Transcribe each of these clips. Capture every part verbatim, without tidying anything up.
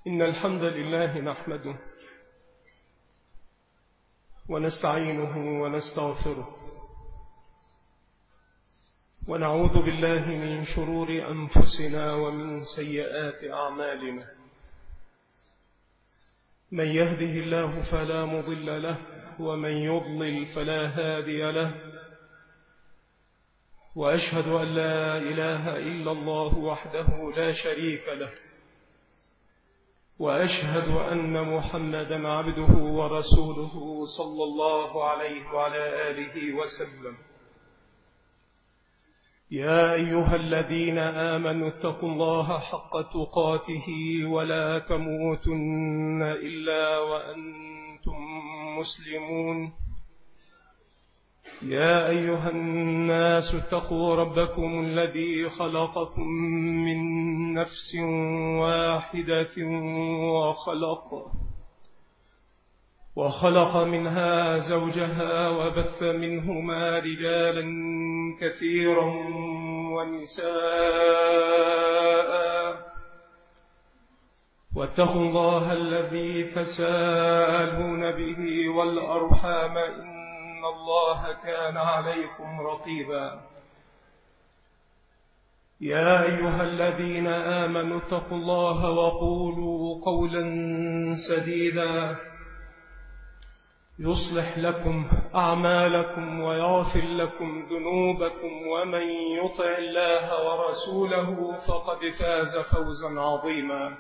إن الحمد لله نحمده ونستعينه ونستغفره ونعوذ بالله من شرور أنفسنا ومن سيئات أعمالنا. من يهده الله فلا مضل له ومن يضلل فلا هادي له، وأشهد أن لا إله إلا الله وحده لا شريك له، وأشهد أن محمدا عبده ورسوله صلى الله عليه وعلى آله وسلم. يا أيها الذين آمنوا اتقوا الله حق تقاته ولا تموتن إلا وأنتم مسلمون. يا أيها الناس اتقوا ربكم الذي خلقكم من نفس واحدة وخلق وخلق منها زوجها وبث منهما رجالا كثيرا ونساء، واتقوا الله الذي تساءلون به والأرحام إن الله كان عليكم رقيبا. يا أيها الذين آمنوا اتقوا الله وقولوا قولا سديدا يصلح لكم أعمالكم ويغفر لكم ذنوبكم، ومن يطع الله ورسوله فقد فاز فوزا عظيما.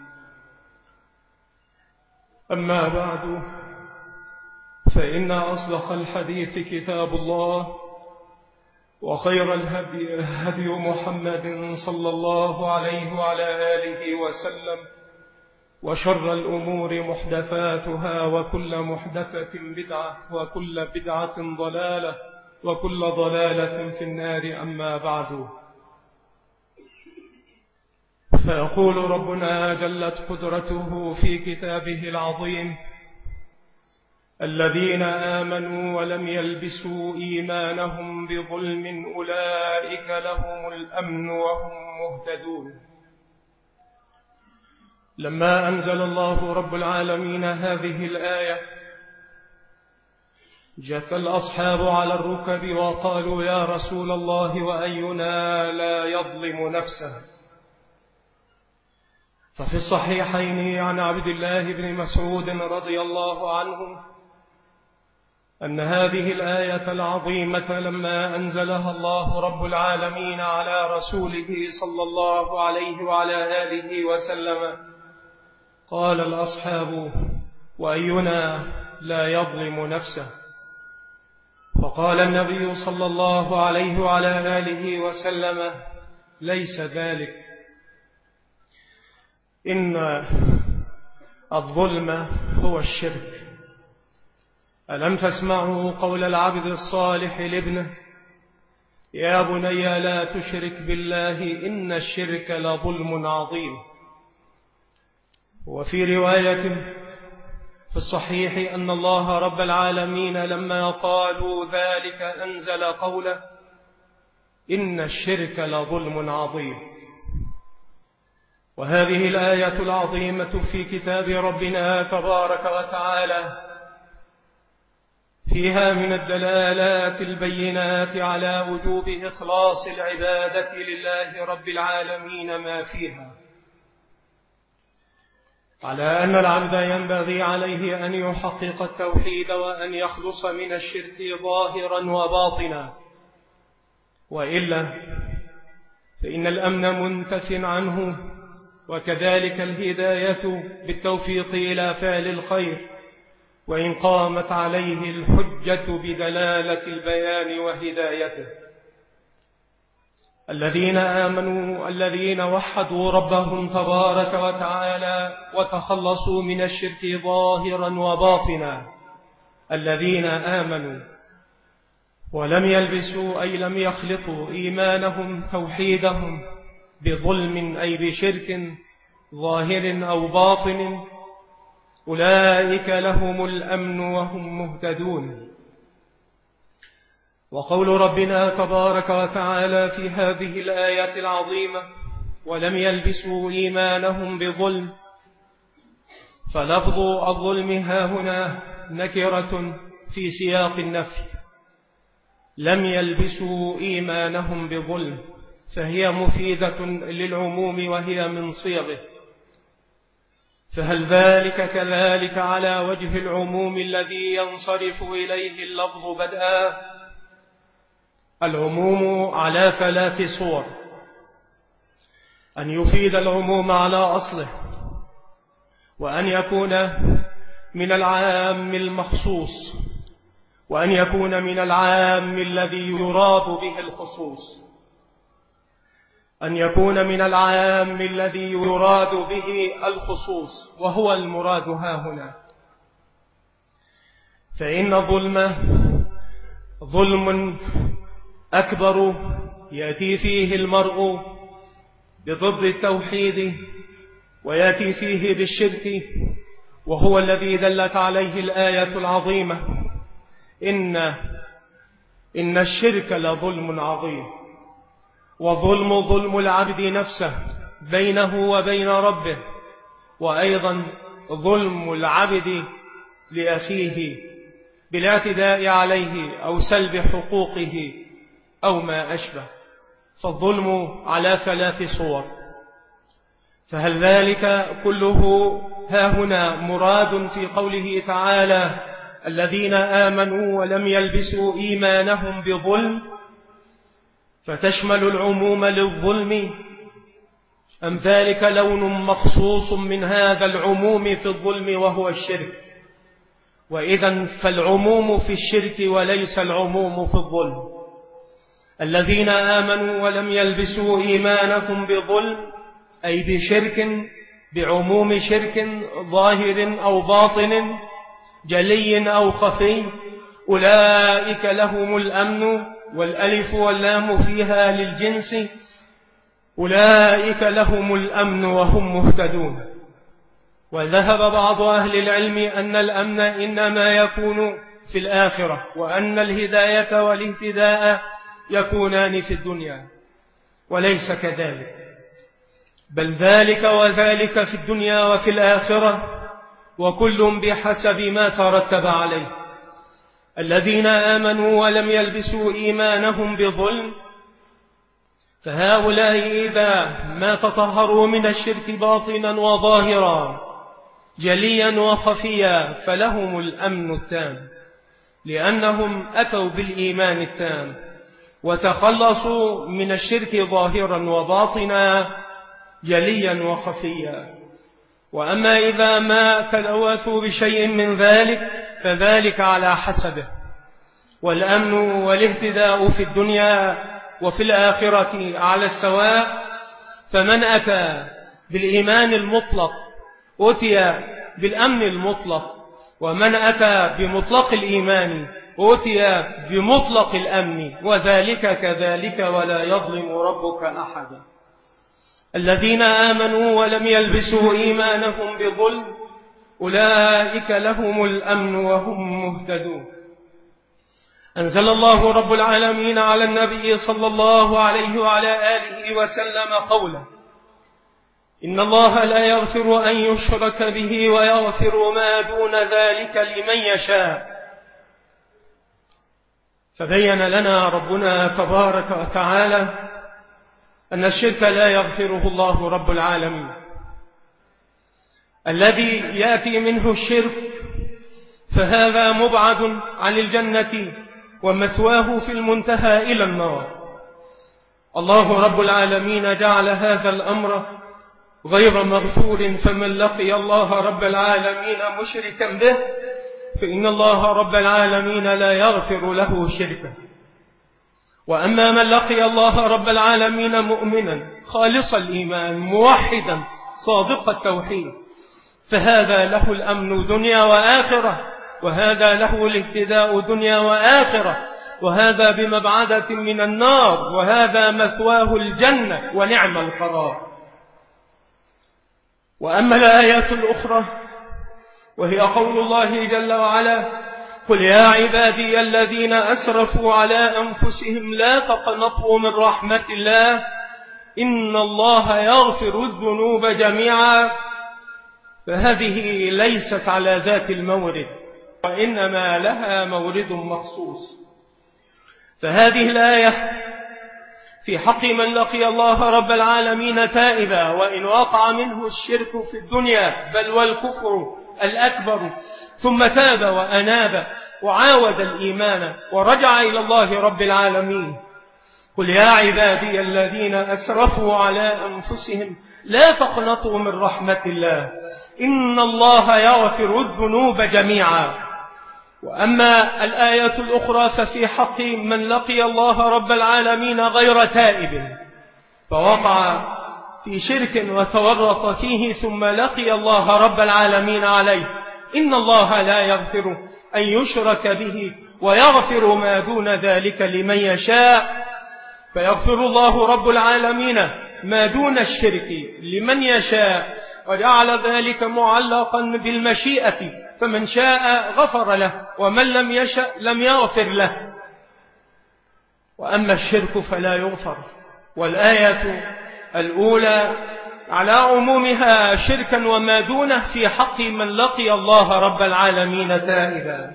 أما بعد، فإن أصدق الحديث كتاب الله، وخير الهدي هدي محمد صلى الله عليه وعلى آله وسلم، وشر الأمور محدثاتها، وكل محدثة بدعة، وكل بدعة ضلالة، وكل ضلالة في النار. أما بعد، فيقول ربنا جلت قدرته في كتابه العظيم: الذين آمنوا ولم يلبسوا إيمانهم بظلم أولئك لهم الأمن وهم مهتدون. لما أنزل الله رب العالمين هذه الآية، جث الأصحاب على الركب وقالوا: يا رسول الله، وأينا لا يظلم نفسه؟ ففي الصحيحين عن عبد الله بن مسعود رضي الله عنه أن هذه الآية العظيمة لما أنزلها الله رب العالمين على رسوله صلى الله عليه وعلى آله وسلم، قال الأصحاب: وأينا لا يظلم نفسه؟ فقال النبي صلى الله عليه وعلى آله وسلم: ليس ذلك، إن الظلم هو الشرك. ألم تسمعوا قول العبد الصالح لابنه: يا بني لا تشرك بالله إن الشرك لظلم عظيم. وفي رواية في الصحيح أن الله رب العالمين لما قالوا ذلك أنزل قوله: إن الشرك لظلم عظيم. وهذه الآية العظيمة في كتاب ربنا تبارك وتعالى فيها من الدلالات البينات على وجوب إخلاص العبادة لله رب العالمين ما فيها، على أن العبد ينبغي عليه أن يحقق التوحيد وأن يخلص من الشرك ظاهرا وباطنا، وإلا فإن الأمن منتف عنه، وكذلك الهداية بالتوفيق إلى فعل الخير، وإن قامت عليه الحجة بدلالة البيان وهدايته. الذين آمنوا الذين وحدوا ربهم تبارك وتعالى وتخلصوا من الشرك ظاهرا وباطنا، الذين آمنوا ولم يلبسوا أي لم يخلطوا إيمانهم توحيدهم بظلم أي بشرك ظاهر أو باطن، أولئك لهم الأمن وهم مهتدون. وقول ربنا تبارك وتعالى في هذه الآية العظيمة: ولم يلبسوا إيمانهم بظلم، فلفظ الظلم هاهنا نكرة في سياق النفي، لم يلبسوا إيمانهم بظلم، فهي مفيدة للعموم وهي من صيغه. فهل ذلك كذلك على وجه العموم الذي ينصرف إليه اللفظ بدءا؟ العموم على ثلاث صور: أن يفيد العموم على أصله، وأن يكون من العام المخصوص، وأن يكون من العام الذي يراد به الخصوص. أن يكون من العام الذي يراد به الخصوص، وهو المراد هاهنا. فإن الظلم ظلم أكبر يأتي فيه المرء بضد التوحيد، ويأتي فيه بالشرك، وهو الذي دلت عليه الآية العظيمة: إن إن الشرك لظلم عظيم. وظلم ظلم العبد نفسه بينه وبين ربه، وأيضا ظلم العبد لأخيه بالاعتداء عليه أو سلب حقوقه أو ما أشبه. فالظلم على ثلاث صور. فهل ذلك كله هاهنا مراد في قوله تعالى: الذين آمنوا ولم يلبسوا إيمانهم بظلم، فتشمل العموم للظلم، أم ذلك لون مخصوص من هذا العموم في الظلم وهو الشرك؟ وإذن فالعموم في الشرك وليس العموم في الظلم. الذين آمنوا ولم يلبسوا إيمانهم بظلم، أي بشرك، بعموم شرك ظاهر أو باطن، جلي أو خفي، أولئك لهم الأمن، والألف واللام فيها للجنس، أولئك لهم الأمن وهم مهتدون. وذهب بعض أهل العلم أن الأمن إنما يكون في الآخرة، وأن الهداية والاهتداء يكونان في الدنيا، وليس كذلك، بل ذلك وذلك في الدنيا وفي الآخرة، وكل بحسب ما ترتب عليه. الذين آمنوا ولم يلبسوا إيمانهم بظلم، فهؤلاء إذا ما تطهروا من الشرك باطنا وظاهرا، جليا وخفيا، فلهم الأمن التام، لأنهم أتوا بالإيمان التام وتخلصوا من الشرك ظاهرا وباطنا، جليا وخفيا. وأما إذا ما تلوثوا بشيء من ذلك فذلك على حسبه. والأمن والاهتداء في الدنيا وفي الآخرة على السواء. فمن أتى بالإيمان المطلق أتي بالأمن المطلق، ومن أتى بمطلق الإيمان أتي بمطلق الأمن، وذلك كذلك ولا يظلم ربك أحدا. الذين آمنوا ولم يلبسوا إيمانهم بظلم، أولئك لهم الأمن وهم مهتدون. أنزل الله رب العالمين على النبي صلى الله عليه وعلى آله وسلم قوله: إن الله لا يغفر أن يشرك به ويغفر ما دون ذلك لمن يشاء. فبين لنا ربنا تبارك وتعالى أن الشرك لا يغفره الله رب العالمين. الذي يأتي منه الشرك فهذا مبعد عن الجنة ومثواه في المنتهى إلى النار. الله رب العالمين جعل هذا الأمر غير مغفور، فمن لقي الله رب العالمين مشركا به فإن الله رب العالمين لا يغفر له شركا. وأما من لقي الله رب العالمين مؤمنا خالص الإيمان موحدا صادق التوحيد، فهذا له الأمن دنيا وآخرة، وهذا له الاهتداء دنيا وآخرة، وهذا بمبعدة من النار، وهذا مثواه الجنة ونعم القرار. وأما الآيات الأخرى وهي قول الله جل وعلا: قل يا عبادي الذين أسرفوا على أنفسهم لا تقنطوا من رحمة الله إن الله يغفر الذنوب جميعا. فهذه ليست على ذات المورد، وإنما لها مورد مخصوص. فهذه الآية في حق من لقي الله رب العالمين تائبا، وإن وقع منه الشرك في الدنيا بل والكفر الأكبر، ثم تاب وأناب وعاود الإيمان ورجع إلى الله رب العالمين. قل يا عبادي الذين أسرفوا على أنفسهم لا تقنطوا من رحمة الله إن الله يغفر الذنوب جميعا. وأما الآية الأخرى ففي حق من لقي الله رب العالمين غير تائب فوقع في شرك وتورط فيه ثم لقي الله رب العالمين عليه، إن الله لا يغفر أن يشرك به ويغفر ما دون ذلك لمن يشاء. فيغفر الله رب العالمين ما دون الشرك لمن يشاء، وجعل ذلك معلقا بالمشيئة، فمن شاء غفر له ومن لم يشأ لم يغفر له. وأما الشرك فلا يغفر. والآية الأولى على عمومها شركا وما دونه في حق من لقي الله رب العالمين تائبا.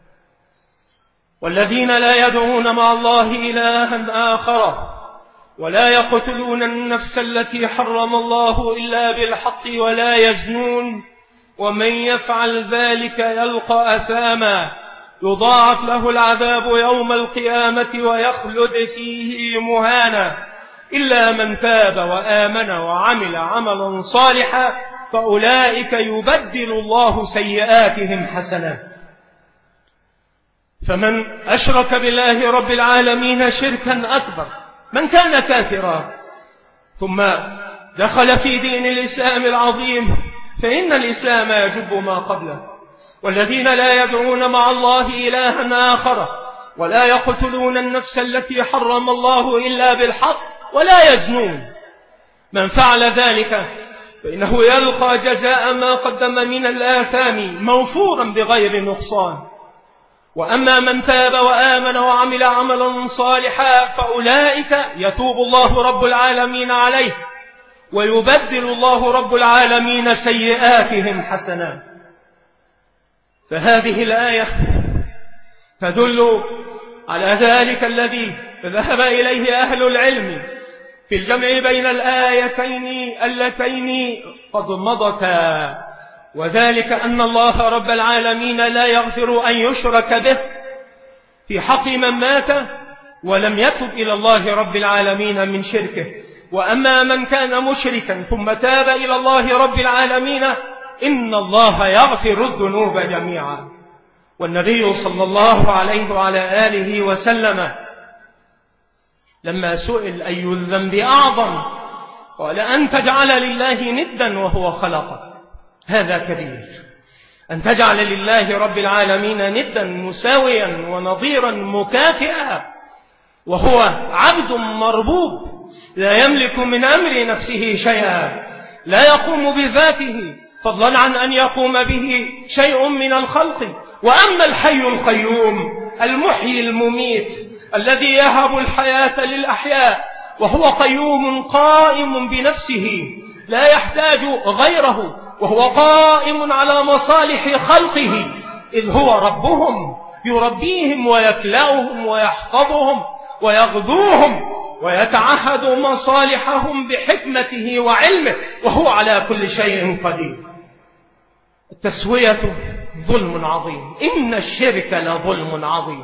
والذين لا يدعون مع الله إلها آخر ولا يقتلون النفس التي حرم الله إلا بالحق ولا يزنون ومن يفعل ذلك يلقى أثاما يضاعف له العذاب يوم القيامة ويخلد فيه مهانا إلا من تاب وآمن وعمل عملا صالحا فأولئك يبدل الله سيئاتهم حسنات. فمن أشرك بالله رب العالمين شركا أكبر، من كان كافرا ثم دخل في دين الإسلام العظيم فإن الإسلام يجب ما قبله. والذين لا يدعون مع الله إلها آخر ولا يقتلون النفس التي حرم الله إلا بالحق ولا يزنون، من فعل ذلك فإنه يلقى جزاء ما قدم من الآثام موفورا بغير نقصان. وأما من تاب وآمن وعمل عملا صالحا فأولئك يتوب الله رب العالمين عليه ويبدل الله رب العالمين سيئاتهم حسنات. فهذه الآية تدل على ذلك الذي ذهب إليه أهل العلم في الجمع بين الآيتين اللتين قد مضتا، وذلك أن الله رب العالمين لا يغفر أن يشرك به في حق من مات ولم يتب إلى الله رب العالمين من شركه. وأما من كان مشركا ثم تاب إلى الله رب العالمين إن الله يغفر الذنوب جميعا. والنبي صلى الله عليه وعلى آله وسلم لما سئل أي الذنب أعظم قال أن تجعل لله ندا وهو خلقك، هذا كبير. أن تجعل لله رب العالمين ندا مساويا ونظيرا مكافئا وهو عبد مربوب لا يملك من أمر نفسه شيئا، لا يقوم بذاته فضلا عن أن يقوم به شيء من الخلق. وأما الحي القيوم المحيي المميت الذي يهب الحياة للأحياء وهو قيوم قائم بنفسه لا يحتاج غيره، وهو قائم على مصالح خلقه إذ هو ربهم يربيهم ويكلأهم ويحفظهم ويغذوهم ويتعهد مصالحهم بحكمته وعلمه وهو على كل شيء قدير. التسوية ظلم عظيم، إن الشرك لظلم عظيم.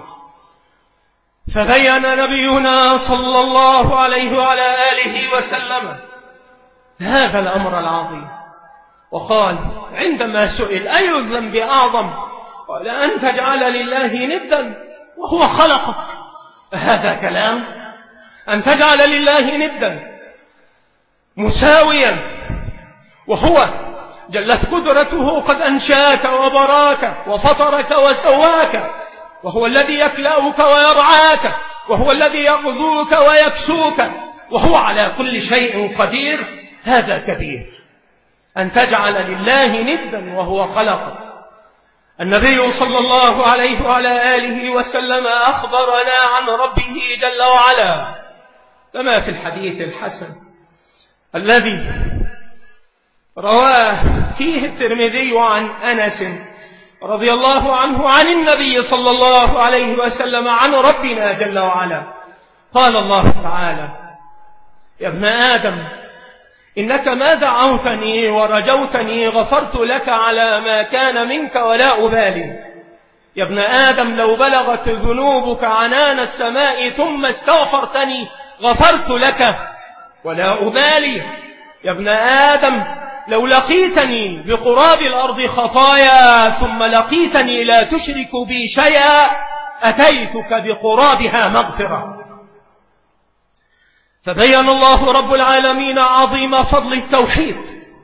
فبين نبينا صلى الله عليه وعلى آله وسلم هذا الأمر العظيم وقال عندما سئل أي الذنب أعظم قال أن تجعل لله ندا وهو خلقك. هذا كلام؟ أن تجعل لله ندا مساويا وهو جلت قدرته قد أنشاك وبراك وفطرك وسواك، وهو الذي يكلأك ويرعاك، وهو الذي يغذوك ويكسوك، وهو على كل شيء قدير. هذا كبير. أن تجعل لله ندا وهو خلقك. النبي صلى الله عليه وعلى آله وسلم أخبرنا عن ربه جل وعلا كما في الحديث الحسن الذي رواه فيه الترمذي عن أنس رضي الله عنه عن النبي صلى الله عليه وسلم عن ربنا جل وعلا قال الله تعالى: يا ابن آدم إنك ما دعوتني ورجوتني غفرت لك على ما كان منك ولا أبالي. يا ابن آدم لو بلغت ذنوبك عنان السماء ثم استغفرتني غفرت لك ولا أبالي. يا ابن آدم لو لقيتني بقراب الأرض خطايا ثم لقيتني لا تشرك بي شيئا أتيتك بقرابها مغفرة. فبين الله رب العالمين عظيم فضل التوحيد،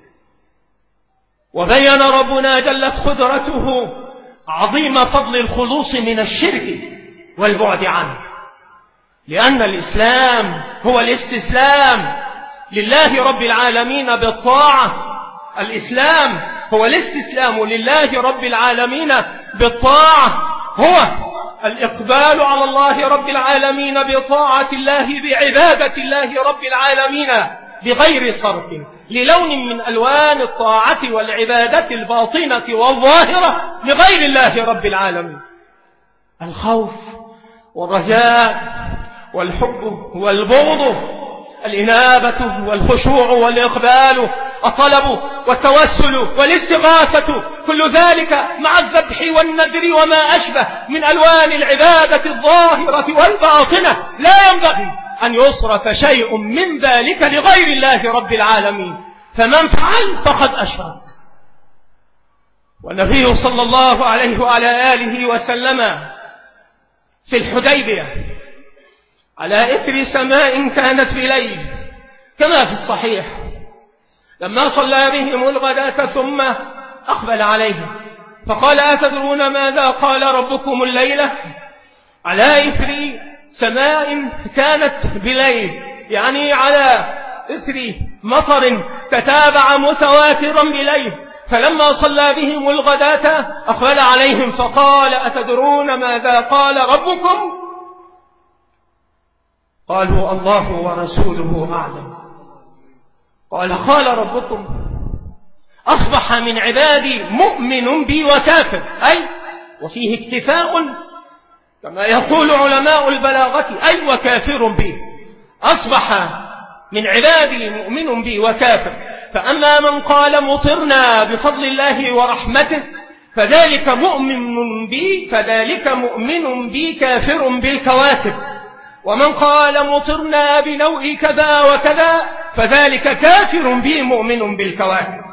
وبين ربنا جلت قدرته عظيم فضل الخلوص من الشرك والبعد عنه، لأن الإسلام هو الاستسلام لله رب العالمين بالطاعة. الإسلام هو الاستسلام لله رب العالمين بالطاعة، هو الإقبال على الله رب العالمين بطاعة الله بعبادة الله رب العالمين بغير صرف للون من ألوان الطاعة والعبادة الباطنة والظاهرة لغير الله رب العالمين. الخوف والرجاء والحب والبغض، الإنابة والخشوع والإقبال، الطلب والتوسل والاستغاثة، كل ذلك مع الذبح والنذر وما أشبه من ألوان العبادة الظاهرة والباطنة لا ينبغي أن يصرف شيء من ذلك لغير الله رب العالمين، فمن فعل فقد أشرك. والنبي صلى الله عليه وعلى آله وسلم في الحديبية على إثر سماء كانت بليل كما في الصحيح، لما صلى بهم الغداة ثم أقبل عليهم فقال: أتدرون ماذا قال ربكم الليلة؟ على إثر سماء كانت بليل، يعني على إثر مطر تتابع متواترا بليل. فلما صلى بهم الغداة أقبل عليهم فقال: أتدرون ماذا قال ربكم؟ قالوا: الله ورسوله أعلم. قال: قال ربكم: أصبح من عبادي مؤمن بي وكافر، أي وفيه اكتفاء كما يقول علماء البلاغة، أي وكافر بي. أصبح من عبادي مؤمن بي وكافر. فأما من قال مطرنا بفضل الله ورحمته فذلك مؤمن بي فذلك مؤمن بي كافر بالكواكب. ومن قال مطرنا بنوء كذا وكذا فذلك كافر بي مؤمن بالكواكب.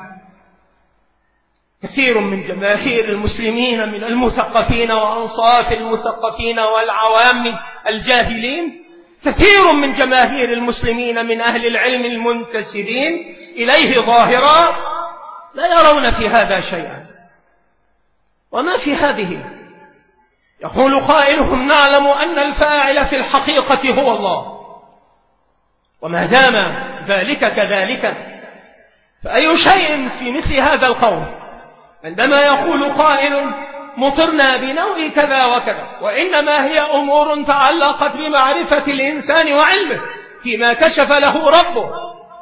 كثير من جماهير المسلمين من المثقفين وأنصاف المثقفين والعوام الجاهلين، كثير من جماهير المسلمين من أهل العلم المنتسبين إليه ظاهرا لا يرون في هذا شيئا. وما في هذه؟ يقول قائلهم: نعلم أن الفاعل في الحقيقة هو الله، وما دام ذلك كذلك فأي شيء في مثل هذا القول عندما يقول قائل مطرنا بنوء كذا وكذا، وإنما هي أمور تعلقت بمعرفة الإنسان وعلمه فيما كشف له ربه.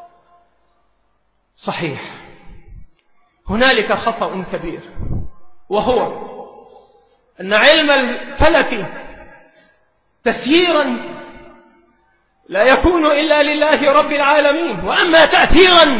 صحيح، هنالك خطأ كبير، وهو أن علم الفلك تسييرا لا يكون إلا لله رب العالمين، وأما تأثيرا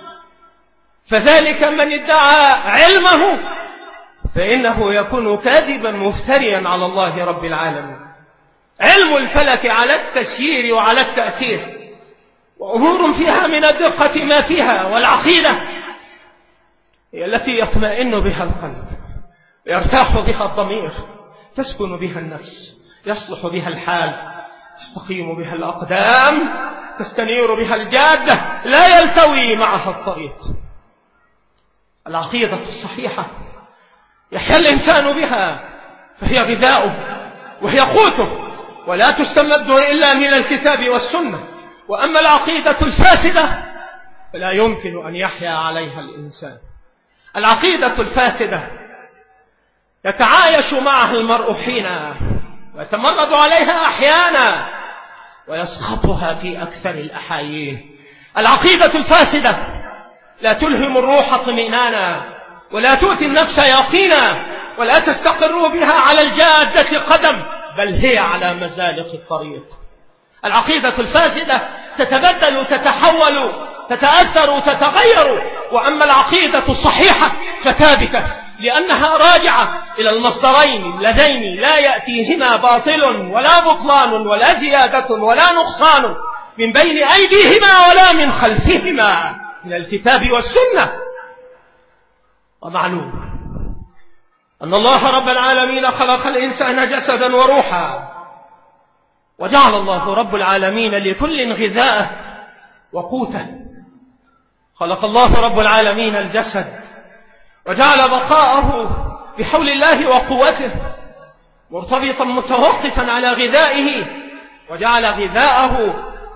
فذلك من ادعى علمه فإنه يكون كاذبا مفتريا على الله رب العالمين. علم الفلك على التسيير وعلى التأثير، وأمور فيها من الدقة ما فيها، والعقيدة هي التي يطمئن بها القلب، يرتاح بها الضمير، تسكن بها النفس، يصلح بها الحال، تستقيم بها الأقدام، تستنير بها الجادة، لا يلتوي معها الطريق. العقيدة الصحيحة يحيا الإنسان بها، فهي غذاؤه وهي قوته، ولا تستمد إلا من الكتاب والسنة. وأما العقيدة الفاسدة فلا يمكن أن يحيا عليها الإنسان. العقيدة الفاسدة يتعايش معها المرء حينا، ويتمرد عليها أحيانا، ويسخطها في أكثر الأحايين. العقيدة الفاسدة لا تلهم الروح اطمئنانا، ولا تؤتي النفس يقينا، ولا تستقر بها على الجادة قدم، بل هي على مزالق الطريق. العقيدة الفاسدة تتبدل، تتحول، تتأثر، تتغير، وأما العقيدة الصحيحة فثابتة، لأنها راجعة إلى المصدرين اللذين لا يأتيهما باطل ولا بطلان ولا زيادة ولا نقصان من بين أيديهما ولا من خلفهما، من الكتاب والسنة. ومعلوم أن الله رب العالمين خلق الإنسان جسدا وروحا، وجعل الله رب العالمين لكل غذاءه وقوته. خلق الله رب العالمين الجسد وجعل بقاءه بحول الله وقوته مرتبطا متوقفا على غذائه، وجعل غذاءه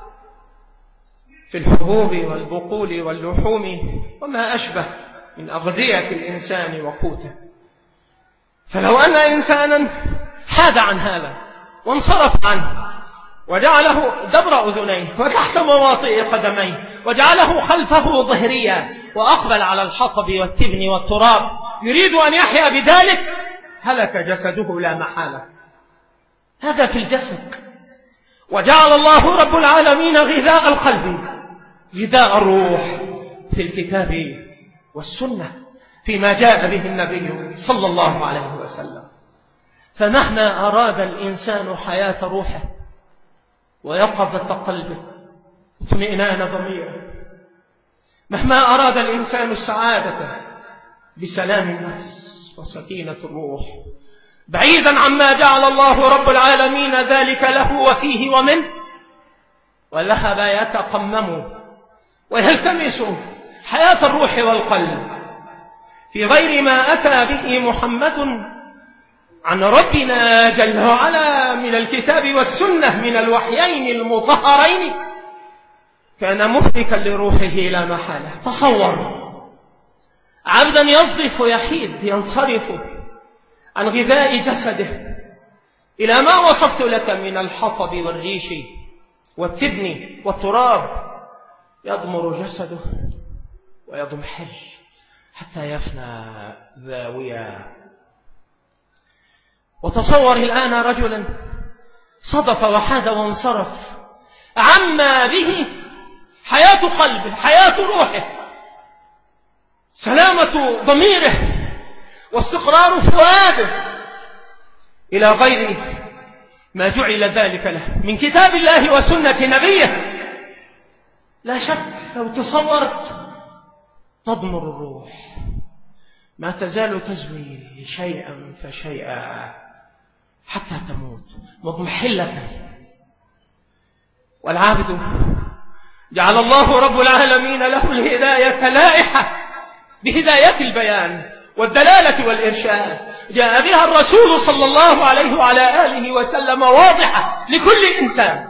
في الحبوب والبقول واللحوم وما أشبه من أغذية الإنسان وقوته. فلو أن إنسانا حاد عن هذا وانصرف عنه وجعله دبر أذنيه وتحت مواطئ قدميه وجعله خلفه ظهريا وأقبل على الحطب والتبن والتراب يريد أن يحيا بذلك، هلك جسده لا محالة. هذا في الجسد. وجعل الله رب العالمين غذاء القلب، غذاء الروح في الكتاب والسنة، فيما جاء به النبي صلى الله عليه وسلم. فمهما أراد الإنسان حياة روحه ويقظة قلبه اطمئنان ضميره، مهما أراد الإنسان السعادة بسلام النفس وسكينة الروح، بعيدا عما جعل الله رب العالمين ذلك له وفيه ومنه، وذهب يتقمم ويلتمس حياة الروح والقلب في غير ما أتى به محمد عن ربنا جل وعلا من الكتاب والسنة من الوحيين المطهرين، كان مهلكا لروحه لا محالة. تصور عبدا يصدف يحيد ينصرف عن غذاء جسده إلى ما وصفت لك من الحطب والريش والتبن والتراب، يضمر جسده ويضمحل حتى يفنى ذاويا. وتصور الآن رجلا صدف وحاد وانصرف عما به حياة قلبه، حياة روحه، سلامة ضميره واستقرار فؤاده، إلى غير ما جعل ذلك له من كتاب الله وسنة نبيه. لا شك لو تصورت تضمر الروح، ما تزال تزوي شيئا فشيئا حتى تموت مضمحلة. والعابد جعل الله رب العالمين له الهداية لائحة بهداية البيان والدلالة والإرشاد، جاء بها الرسول صلى الله عليه وعلى آله وسلم واضحة لكل إنسان.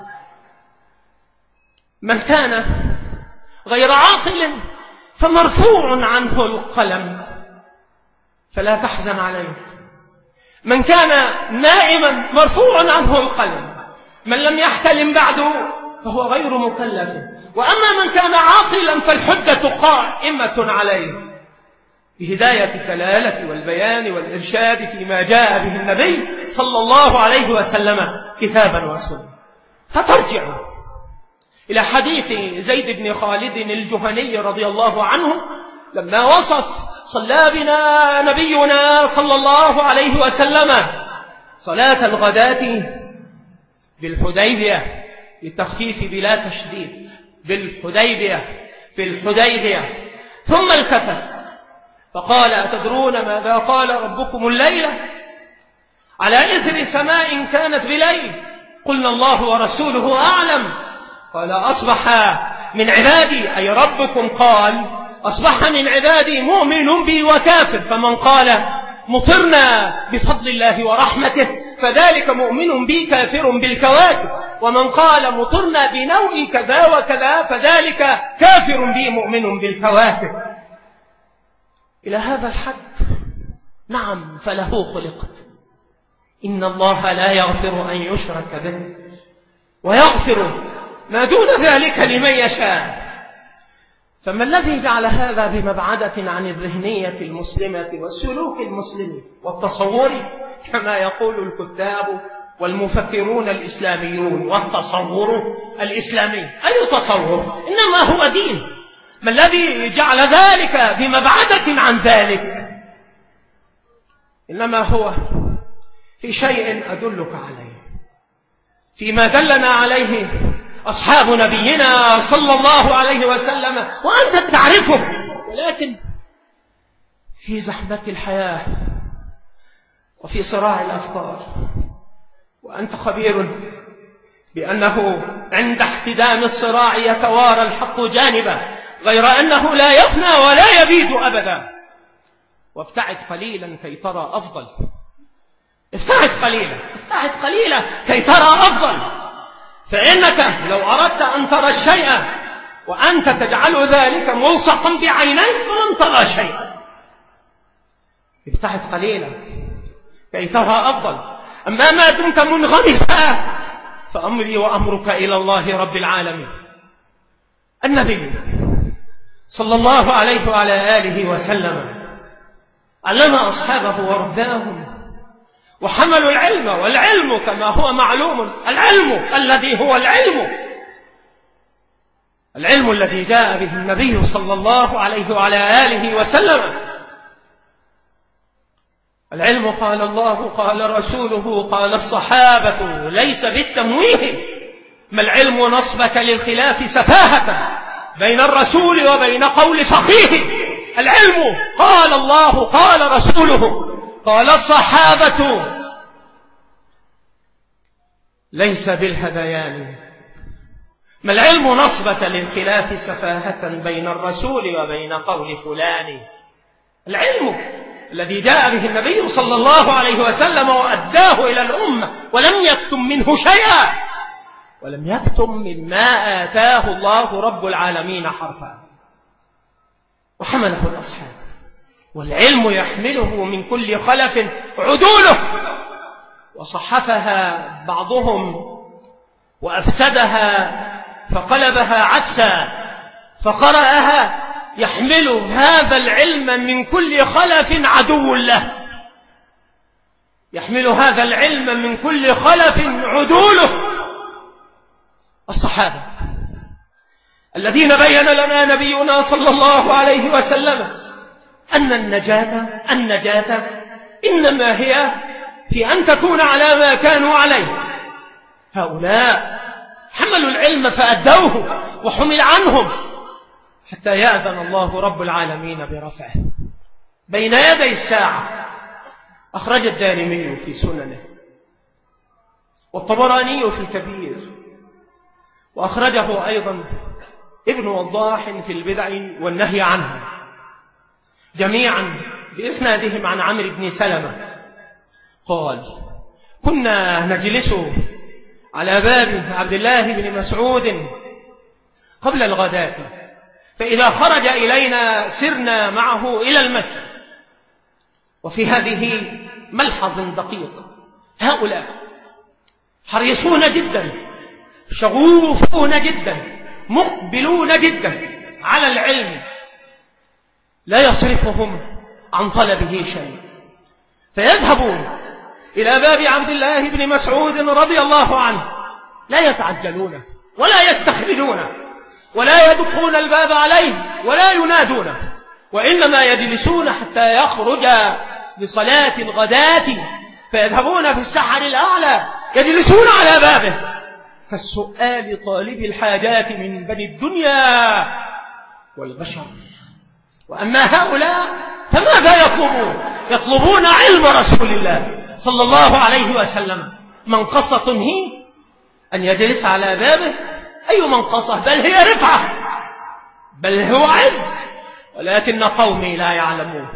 من كان غير عاقل فمرفوع عنه القلم فلا تحزن عليه، من كان نائما مرفوع عنه القلم، من لم يحتلم بعد فهو غير مكلف، وأما من كان عاقلا فالحجة قائمة عليه بهداية الدلالة والبيان والإرشاد فيما جاء به النبي صلى الله عليه وسلم كتابا وسنة. فترجع إلى حديث زيد بن خالد الجهني رضي الله عنه لما وصف صلى بنا نبينا صلى الله عليه وسلم صلاة الغداة بالحديبية للتخفيف بلا تشديد، بالحديبية في الحديبية، ثم التفت فقال: أتدرون ماذا قال ربكم الليلة على إثر سماء كانت بليل؟ قلنا: الله ورسوله أعلم. قال: أصبح من عبادي، أي ربكم قال أصبح من عبادي مؤمن بي وكافر، فمن قال مطرنا بفضل الله ورحمته فذلك مؤمن بي كافر بالكواكب، ومن قال مطرنا بنوء كذا وكذا فذلك كافر بي مؤمن بالكواكب. إلى هذا الحد نعم فله خلقت. إن الله لا يغفر أن يشرك به ويغفر ما دون ذلك لمن يشاء. فما الذي جعل هذا بمبعدة عن الذهنية المسلمة والسلوك المسلم والتصور كما يقول الكتاب والمفكرون الإسلاميون؟ والتصور الإسلامي أي تصور؟ إنما هو دين. ما الذي جعل ذلك بمبعدة عن ذلك؟ إنما هو في شيء أدلك عليه، فيما دلنا عليه أصحاب نبينا صلى الله عليه وسلم وأنت تعرفه، ولكن في زحمة الحياة وفي صراع الأفكار، وأنت خبير بأنه عند احتدام الصراع يتوارى الحق جانبا، غير أنه لا يفنى ولا يبيد أبدا. وابتعد قليلا كي ترى أفضل، ابتعد قليلا ابتعد قليلا كي ترى أفضل، فإنك لو أردت أن ترى الشيء وأنت تجعل ذلك ملصقا بعينيك فلن ترى شيئا. ابتعد قليلا كي ترى أفضل. أما ما دمت منغمسا فأمري وأمرك إلى الله رب العالمين. النبي صلى الله عليه وعلى آله وسلم علم أصحابه ورباهم وحملوا العلم، والعلم كما هو معلوم العلم الذي هو العلم العلم الذي جاء به النبي صلى الله عليه وعلى آله وسلم. العلم قال الله قال رسوله قال الصحابة، ليس بالتمويه. ما العلم نصبك للخلاف سفاهة بين الرسول وبين قول فقيه. العلم قال الله قال رسوله قال الصحابة، ليس بالهذيان. ما العلم نصبك للخلاف سفاهة بين الرسول وبين قول فلان. العلم الذي جاء به النبي صلى الله عليه وسلم وأداه إلى الأمة ولم يكتم منه شيئا، ولم يكتم مما آتاه الله رب العالمين حرفا، وحمله الأصحاب. والعلم يحمله من كل خلف عدوله، وصحفها بعضهم وأفسدها فقلبها عكسا فقرأها. يحمل هذا العلم من كل خلف عدو له، يحمل هذا العلم من كل خلف عدوله. الصحابة الذين بين لنا نبينا صلى الله عليه وسلم أن النجاة النجاة إنما هي في أن تكون على ما كانوا عليه. هؤلاء حملوا العلم فأدوه وحمل عنهم حتى يأذن الله رب العالمين برفعه. بين يدي الساعة أخرج الدارمي في سننه والطبراني في الكبير، وأخرجه أيضا ابن وضاح في البدع والنهي عنها، جميعا بإسنادهم عن عمرو بن سلمة قال: كنا نجلس على باب عبد الله بن مسعود قبل الغداة، فإذا خرج إلينا سرنا معه إلى المسجد. وفي هذه ملحظ دقيق: هؤلاء حريصون جدا، شغوفون جدا، مقبلون جدا على العلم، لا يصرفهم عن طلبه شيء، فيذهبون إلى باب عبد الله بن مسعود رضي الله عنه، لا يتعجلون ولا يستخرجون ولا يدقون الباب عليه ولا ينادونه، وإنما يجلسون حتى يخرج بصلاة الغداة، فيذهبون في السحر الأعلى يجلسون على بابه كالسؤال طالب الحاجات من بني الدنيا والبشر. وأما هؤلاء فماذا يطلبون؟ يطلبون علم رسول الله صلى الله عليه وسلم. منقصة هي أن يجلس على بابه، أي منقصة، بل هي رفعة، بل هو عز، ولكن قومي لا يعلمون.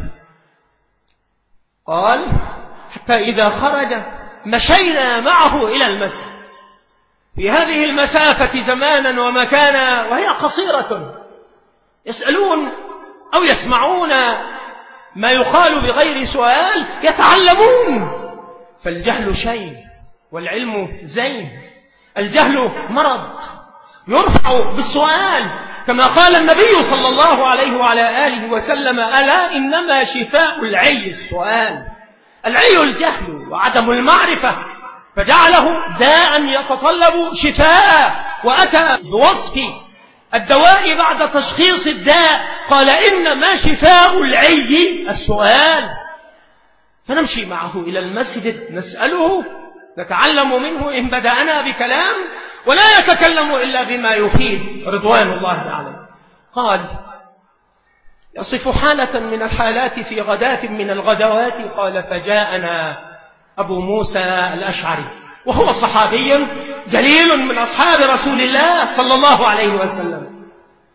قال: حتى إذا خرج مشينا معه إلى المسجد، في هذه المسافة زمانا ومكانا وهي قصيرة، يسألون أو يسمعون ما يقال بغير سؤال، يتعلمون. فالجهل شيء والعلم زين. الجهل مرض يرفع بالسؤال، كما قال النبي صلى الله عليه وعلى آله وسلم: ألا إنما شفاء العي السؤال. العي الجهل وعدم المعرفة، فجعله داء يتطلب شفاء، وأتى بوصف الدواء بعد تشخيص الداء، قال: إنما شفاء العي السؤال. فنمشي معه إلى المسجد نسأله، نتعلم منه إن بدأنا بكلام، ولا يتكلم إلا بما يفيد رضوان الله عليه. قال: يصف حالة من الحالات في غداة من الغدوات، قال: فجاءنا أبو موسى الأشعري، وهو صحابي جليل من أصحاب رسول الله صلى الله عليه وسلم،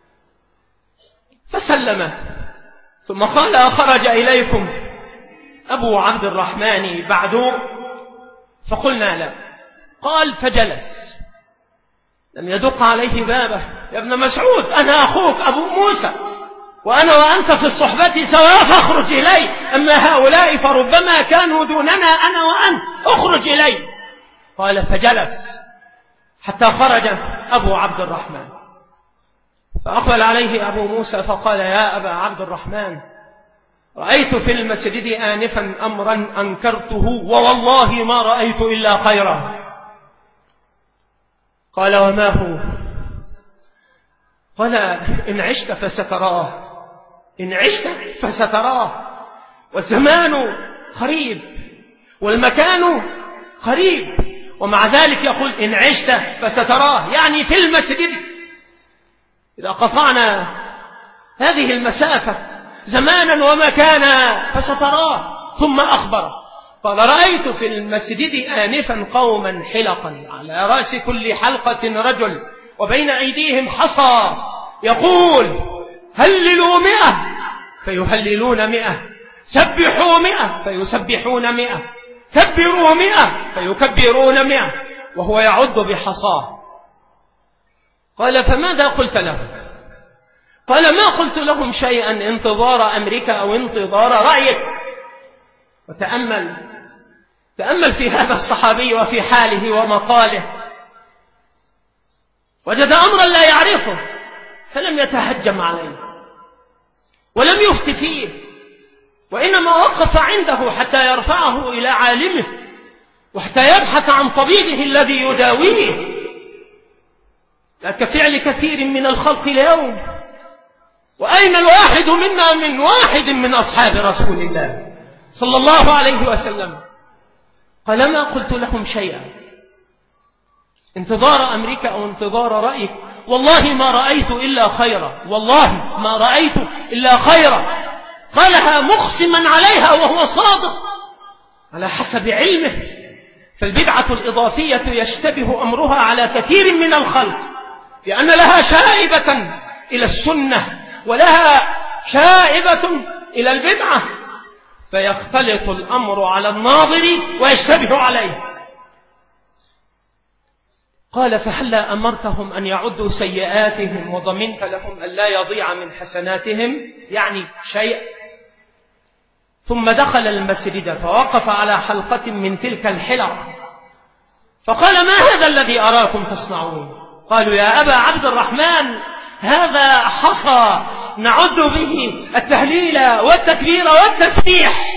فسلم ثم قال: أخرج إليكم أبو عبد الرحمن بعد؟ فقلنا لا. قال: فجلس، لم يدق عليه بابه: يا ابن مسعود، أنا أخوك أبو موسى، وأنا وأنت في الصحبة سواء، فاخرج إلي، أما هؤلاء فربما كانوا دوننا أنا وأنت، اخرج إلي. قال: فجلس حتى خرج أبو عبد الرحمن، فأقبل عليه أبو موسى فقال: يا أبا عبد الرحمن، رأيت في المسجد آنفا أمرا أنكرته، ووالله ما رأيت إلا خيرا. قال: وما هو؟ قال: إن عشت فستراه، إن عشت فستراه، والزمان قريب والمكان قريب، ومع ذلك يقول: إن عشت فستراه، يعني في المسجد. إذا قطعنا هذه المسافة زمانا ومكانا فستراه. ثم أخبر قال: رأيت في المسجد آنفا قوما حلقا، على رأس كل حلقة رجل، وبين أيديهم حصى، يقول: هللوا مئة فيهللون مئة، سبحوا مئة فيسبحون مئة، كبروا مئة فيكبرون مئة، وهو يعد بحصاه. قال: فماذا قلت لهم؟ قال: ما قلت لهم شيئا انتظار أمرك أو انتظار رأيك. وتأمل تأمل في هذا الصحابي وفي حاله ومقاله، وجد أمرا لا يعرفه فلم يتهجم عليه ولم يفت فيه، وإنما وقف عنده حتى يرفعه إلى عالمه، وحتى يبحث عن طبيبه الذي يداويه، لا كفعل كثير من الخلق اليوم. وأين الواحد منا من واحد من أصحاب رسول الله صلى الله عليه وسلم؟ قال: ما قلت لهم شيئا انتظار أمرك أو انتظار رأيك، والله ما رأيت إلا خيرا، والله ما رأيت إلا خيرا. قالها مقسما عليها وهو صادق على حسب علمه. فالبدعة الإضافية يشتبه أمرها على كثير من الخلق، لأن لها شائبة إلى السنة ولها شائبة إلى البدعة، فيختلط الأمر على الناظر ويشتبه عليه. قال: فهلا أمرتهم أن يعدوا سيئاتهم وضمنت لهم أن لا يضيع من حسناتهم، يعني شيء. ثم دخل المسجد فوقف على حلقة من تلك الحلق، فقال: ما هذا الذي أراكم تصنعون؟ قالوا: يا أبا عبد الرحمن، هذا حصى نعد به التهليل والتكبير والتسبيح.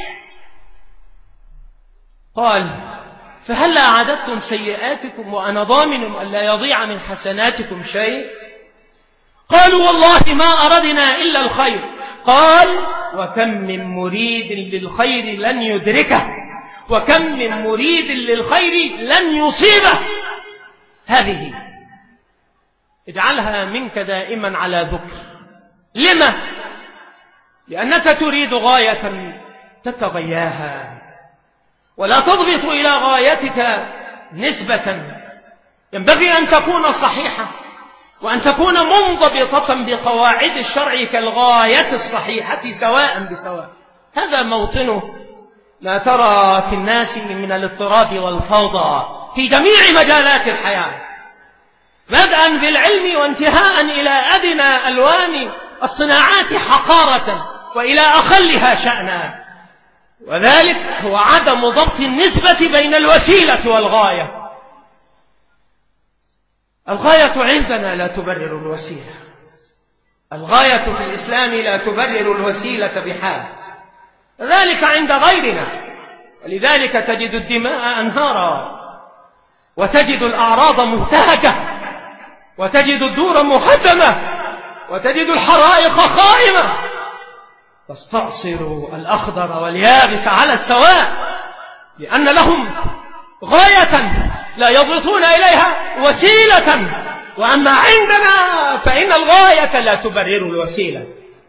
قال: فهل أعددتم سيئاتكم وأنا ضامن أن لا يضيع من حسناتكم شيء؟ قالوا: والله ما أردنا إلا الخير. قال: وكم من مريد للخير لن يدركه، وكم من مريد للخير لن يصيبه. هذه اجعلها منك دائما على ذكر. لما؟ لأنك تريد غاية تتغياها، ولا تضبط إلى غايتك نسبة. ينبغي أن تكون صحيحة، وأن تكون منضبطة بقواعد الشرع كالغاية الصحيحة سواء بسواء. هذا موطن ما ترى في الناس من الاضطراب والفوضى في جميع مجالات الحياة، بدءا بالعلم وانتهاء إلى أدنى ألوان الصناعات حقارة وإلى أقلها شأنا، وذلك هو عدم ضبط النسبة بين الوسيلة والغاية. الغاية عندنا لا تبرر الوسيلة، الغاية في الإسلام لا تبرر الوسيلة بحال، ذلك عند غيرنا. ولذلك تجد الدماء أنهارا، وتجد الأعراض منتهكة، وتجد الدور مهدمة، وتجد الحرائق خائمة، تستعصر الأخضر واليابس على السواء، لأن لهم غاية لا يضبطون إليها وسيلة. وأما عندنا فإن الغاية لا تبرر الوسيلة.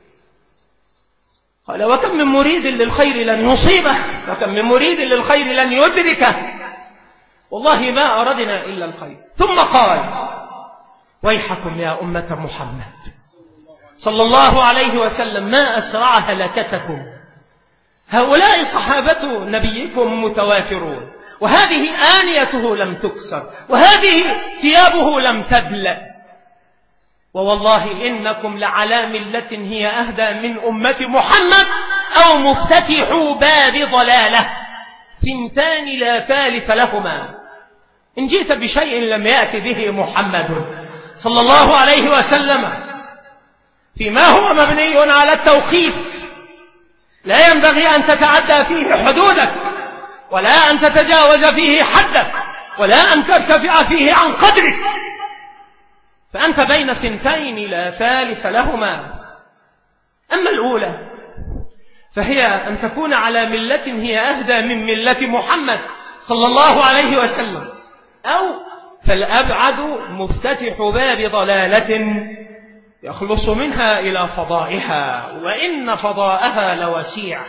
قال: وكم من مريد للخير لن يصيبه، وكم من مريد للخير لن يدركه، والله ما أردنا إلا الخير. ثم قال: ويحكم يا أمة محمد صلى الله عليه وسلم، ما أسرع هلكتكم، هؤلاء صحابة نبيكم متوافرون، وهذه آنيته لم تكسر، وهذه ثيابه لم تبلى، ووالله إنكم لعلى ملة هي أهدى من أمة محمد، أو مفتتحوا باب ضلالة، ثنتان لا ثالث لهما. إن جئت بشيء لم يأت به محمد صلى الله عليه وسلم فيما هو مبني على التوقيف، لا ينبغي أن تتعدى فيه حدودك، ولا أن تتجاوز فيه حدك، ولا أن ترتفع فيه عن قدرك، فأنت بين ثنتين لا ثالث لهما. أما الأولى فهي أن تكون على ملة هي أهدى من ملة محمد صلى الله عليه وسلم، أو فالأبعد مفتتح باب ضلالة يخلص منها إلى فضائها، وإن فضاءها لوسيع.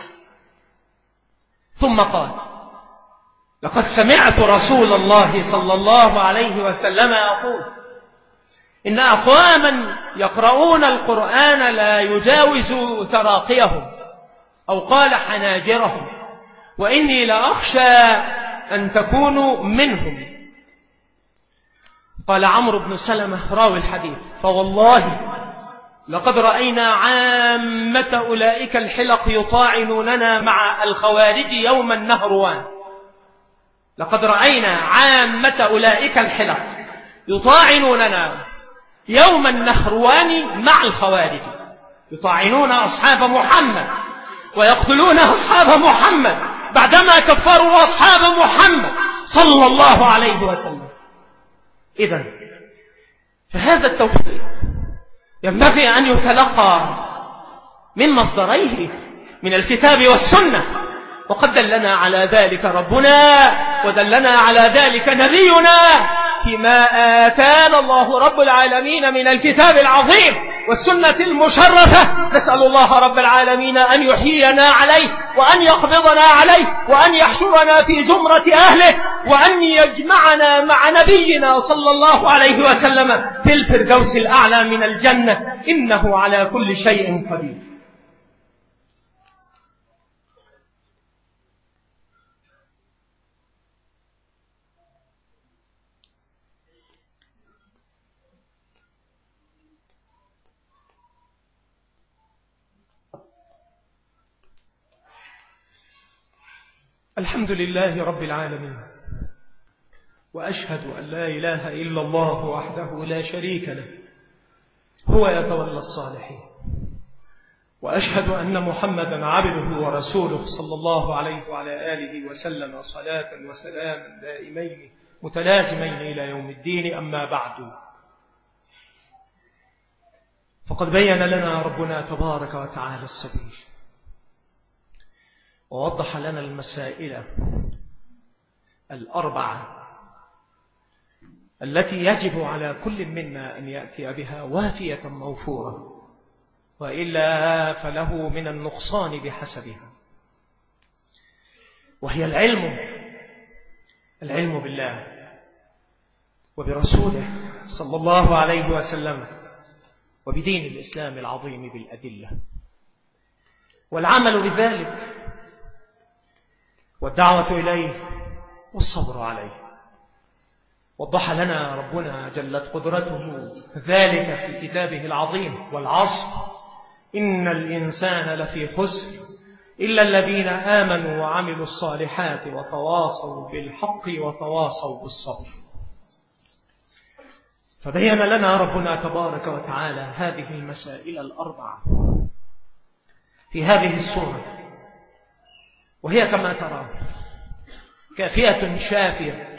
ثم قال: لقد سمعت رسول الله صلى الله عليه وسلم يقول: إن أقواما يقرؤون القرآن لا يجاوز تراقيهم، أو قال حناجرهم، وإني لأخشى أن تكونوا منهم. قال عمرو بن سلمة راوي الحديث: فوالله لقد رأينا عامة أولئك الحلق يطاعنوننا مع الخوارج يوم النهروان. لقد رأينا عامة أولئك الحلق يطاعنوننا يوم النهروان مع الخوارج، يطاعنون أصحاب محمد ويقتلون أصحاب محمد بعدما كفروا أصحاب محمد صلى الله عليه وسلم. إذن فهذا التوحيد ينبغي أن يتلقى من مصدريه من الكتاب والسنة، وقد دلنا على ذلك ربنا ودلنا على ذلك نبينا فيما آتانا الله رب العالمين من الكتاب العظيم والسنة المشرفة. نسأل الله رب العالمين أن يحيينا عليه، وأن يقبضنا عليه، وأن يحشرنا في زمرة أهله، وأن يجمعنا مع نبينا صلى الله عليه وسلم في الفردوس الأعلى من الجنة، إنه على كل شيء قدير. الحمد لله رب العالمين، وأشهد أن لا إله إلا الله وحده لا شريك له، هو يتولى الصالحين، وأشهد أن محمدا عبده ورسوله صلى الله عليه وعلى آله وسلم صلاة وسلاما دائمين متلازمين إلى يوم الدين. أما بعد، فقد بين لنا ربنا تبارك وتعالى السبيل، ووضح لنا المسائل الأربعة التي يجب على كل منا أن يأتي بها وافية موفورة، وإلا فله من النقصان بحسبها، وهي العلم العلم بالله وبرسوله صلى الله عليه وسلم، وبدين الإسلام العظيم بالأدلة، والعمل بذلك، والدعوة إليه، والصبر عليه. وضح لنا ربنا جلت قدرته ذلك في كتابه العظيم: والعصر إن الإنسان لفي خسر إلا الذين آمنوا وعملوا الصالحات وتواصوا بالحق وتواصوا بالصبر. فبين لنا ربنا تبارك وتعالى هذه المسائل الأربعة في هذه السورة، وهي كما ترى كافية شافية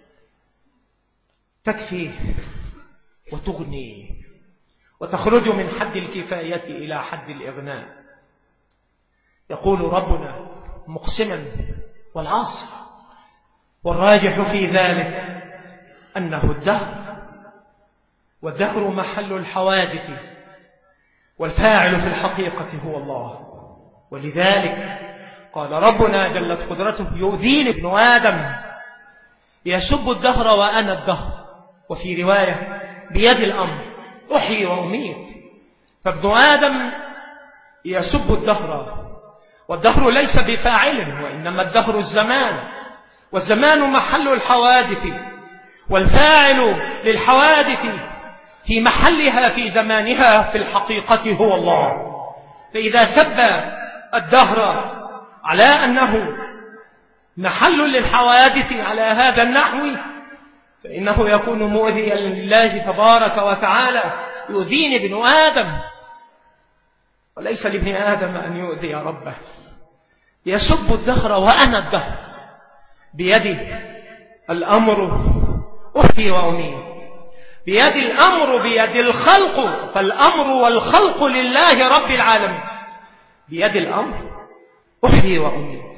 تكفي وتغني وتخرج من حد الكفاية إلى حد الإغناء. يقول ربنا مقسما والعصر والراجح في ذلك أنه الدهر، والدهر محل الحوادث، والفاعل في الحقيقة هو الله. ولذلك قال ربنا جلت قدرته يؤذيني ابن آدم يسب الدهر وأنا الدهر، وفي رواية بيد الأمر أحيي وأميت. فابن آدم يسب الدهر، والدهر ليس بفاعل، وإنما الدهر الزمان، والزمان محل الحوادث، والفاعل للحوادث في محلها في زمانها في الحقيقة هو الله. فإذا سب الدهر على أنه محل للحوادث على هذا النحو فإنه يكون مؤذيا لله تبارك وتعالى. يؤذيني ابن آدم، وليس لابن آدم أن يؤذي ربه. يسب الدهر وأنا الدهر، بيدي الأمر أحيي وأميت، بيد الأمر بيد الخلق، فالأمر والخلق لله رب العالمين، بيد الأمر أحيي وأميت.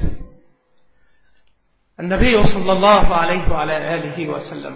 النبي صلى الله عليه وعلى آله وسلم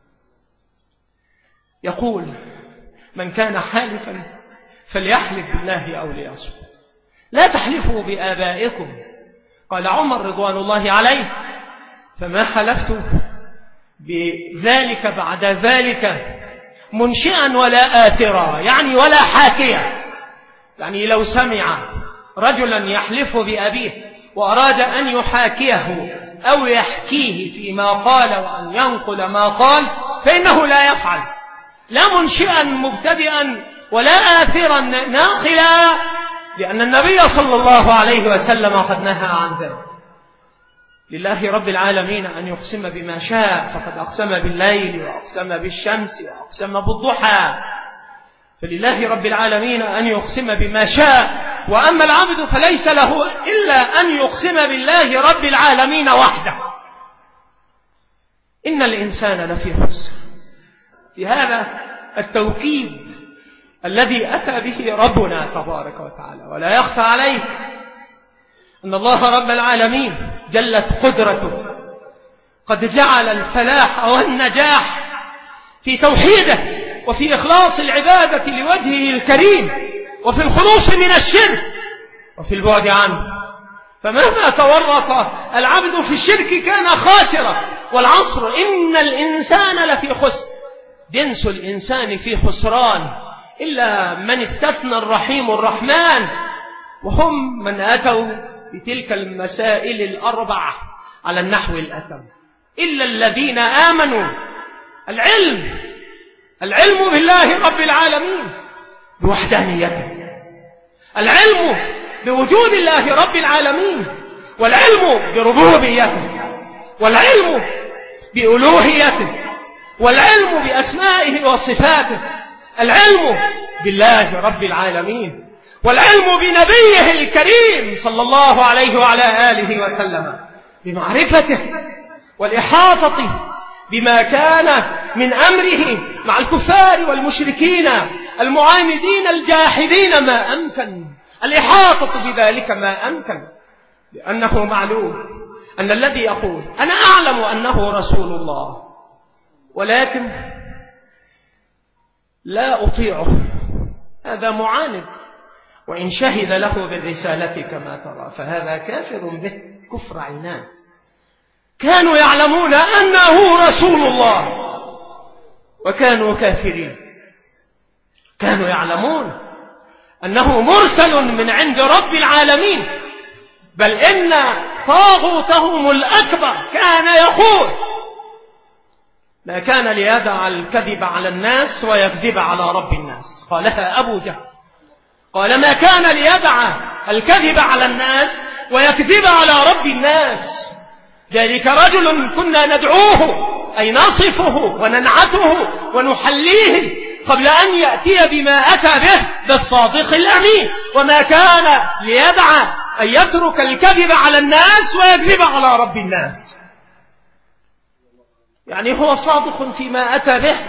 يقول من كان حالفا فليحلف بالله أو ليصمت، لا تحلفوا بآبائكم. قال عمر رضوان الله عليه فما حلفت بذلك بعد ذلك منشئا ولا آثرا، يعني ولا حاكيا. يعني لو سمع رجلا يحلف بأبيه وأراد أن يحاكيه أو يحكيه فيما قال وأن ينقل ما قال فإنه لا يفعل، لا منشئا مبتدئا ولا آثرا ناقلا، لأن النبي صلى الله عليه وسلم قد نهى عن ذلك. لله رب العالمين أن يقسم بما شاء، فقد أقسم بالليل وأقسم بالشمس وأقسم بالضحى، فلله رب العالمين أن يقسم بما شاء. وأما العبد فليس له إلا أن يقسم بالله رب العالمين وحده. إن الإنسان لفي خسر. في هذا التوكيد الذي أتى به ربنا تبارك وتعالى، ولا يخفى عليك أن الله رب العالمين جلت قدرته قد جعل الفلاح والنجاح في توحيده، وفي إخلاص العبادة لوجهه الكريم، وفي الخلوص من الشرك، وفي البعد عنه. فمهما تورط العبد في الشرك كان خاسرا. والعصر إن الإنسان لفي خسر، جنس الإنسان في خسران إلا من استثنى الرحيم الرحمن، وهم من أتوا بتلك المسائل الأربعة على النحو الأتم، إلا الذين آمنوا. العلم العلم بالله رب العالمين بوحدانيته، العلم بوجود الله رب العالمين، والعلم بربوبيته، والعلم بألوهيته، والعلم بأسمائه وصفاته، العلم بالله رب العالمين، والعلم بنبيه الكريم صلى الله عليه وعلى آله وسلم، بمعرفته والإحاطة بما كان من أمره مع الكفار والمشركين المعاندين الجاحدين ما أمكن، الإحاطة بذلك ما أمكن، لأنه معلوم أن الذي يقول أنا أعلم أنه رسول الله ولكن لا أطيعه هذا معاند، وإن شهد له بالرسالة كما ترى فهذا كافر به كفر عناد. كانوا يعلمون أنه رسول الله وكانوا كافرين، كانوا يعلمون أنه مرسل من عند رب العالمين، بل إن طاغوتهم الأكبر كان يقول ما كان ليدع الكذب على الناس ويكذب على رب الناس. قالها أبو جهل، قال ما كان ليدع الكذب على الناس ويكذب على رب الناس، ذلك رجل كنا ندعوه أي نصفه وننعته ونحليه قبل أن يأتي بما أتى به بالصادق الأمين. وما كان ليدعى أن يترك الكذب على الناس ويكذب على رب الناس، يعني هو صادق فيما أتى به،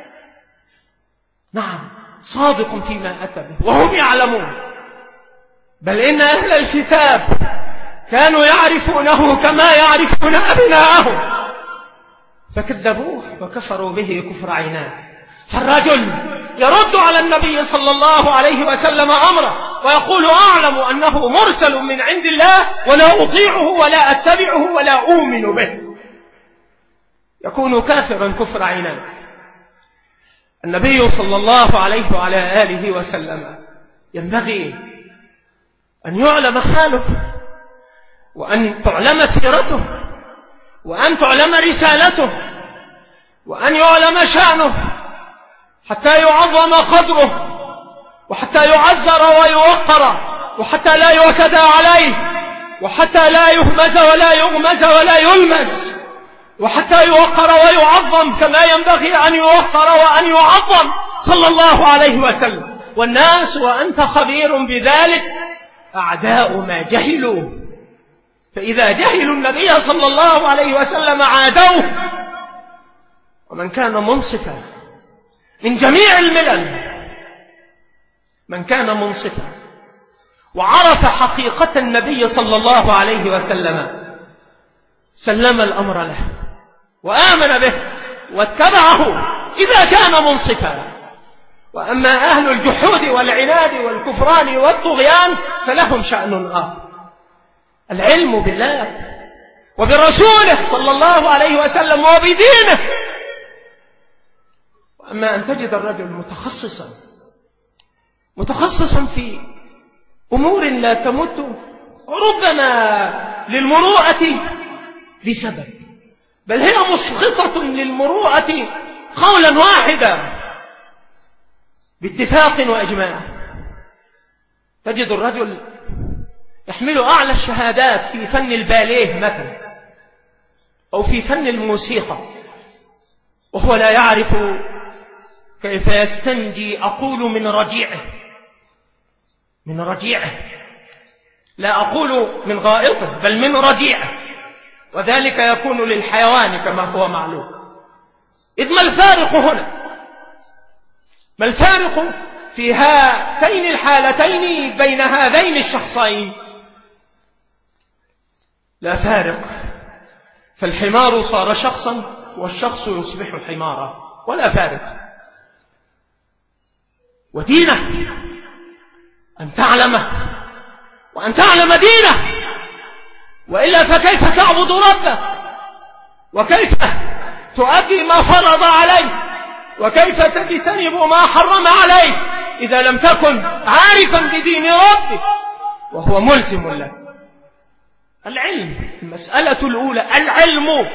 نعم صادق فيما أتى به وهم يعلمون. بل إن أهل الكتاب كانوا يعرفونه كما يعرفون أبناءهم فكذبوه وكفروا به كفر عناد. فالرجل يرد على النبي صلى الله عليه وسلم أمره ويقول أعلم أنه مرسل من عند الله ولا أطيعه ولا أتبعه ولا أؤمن به، يكون كافرا كفر عناد. النبي صلى الله عليه وعلى آله وسلم ينبغي أن يعلم حاله وأن تعلم سيرته وأن تعلم رسالته وأن يعلم شأنه حتى يعظم قدره وحتى يعزر ويوقر وحتى لا يعتدى عليه وحتى لا يهمز ولا يغمز ولا يلمز وحتى يوقر ويعظم كما ينبغي أن يوقر وأن يعظم صلى الله عليه وسلم. والناس وأنت خبير بذلك أعداء ما جهلوا، فإذا جهلوا النبي صلى الله عليه وسلم عادوه. ومن كان منصفا من جميع الملل، من كان منصفا وعرف حقيقة النبي صلى الله عليه وسلم سلم الأمر له وآمن به واتبعه إذا كان منصفا. وأما أهل الجحود والعناد والكفران والطغيان فلهم شأن آخر. العلم بالله وبرسوله صلى الله عليه وسلم وبدينه. وأما أن تجد الرجل متخصصا متخصصا في أمور لا تمت ربما للمروءة بسبب، بل هي مسخطة للمروءة قولا واحدا باتفاق وإجماع. تجد الرجل يحمل أعلى الشهادات في فن الباليه مثلا أو في فن الموسيقى وهو لا يعرف كيف يستنجي، أقول من رجيعه من رجيعه لا أقول من غائطه بل من رجيعه، وذلك يكون للحيوان كما هو معلوم. إذ ما الفارق هنا؟ ما الفارق في هاتين الحالتين بين هذين الشخصين؟ لا فارق، فالحمار صار شخصا والشخص يصبح حمارا، ولا فارق. ودينه أن تعلمه وأن تعلم دينه، وإلا فكيف تعبد ربه وكيف تؤدي ما فرض عليه وكيف تجتنب ما حرم عليه إذا لم تكن عارفا بدين ربك وهو ملزم لك. العلم، المسألة الأولى العلم،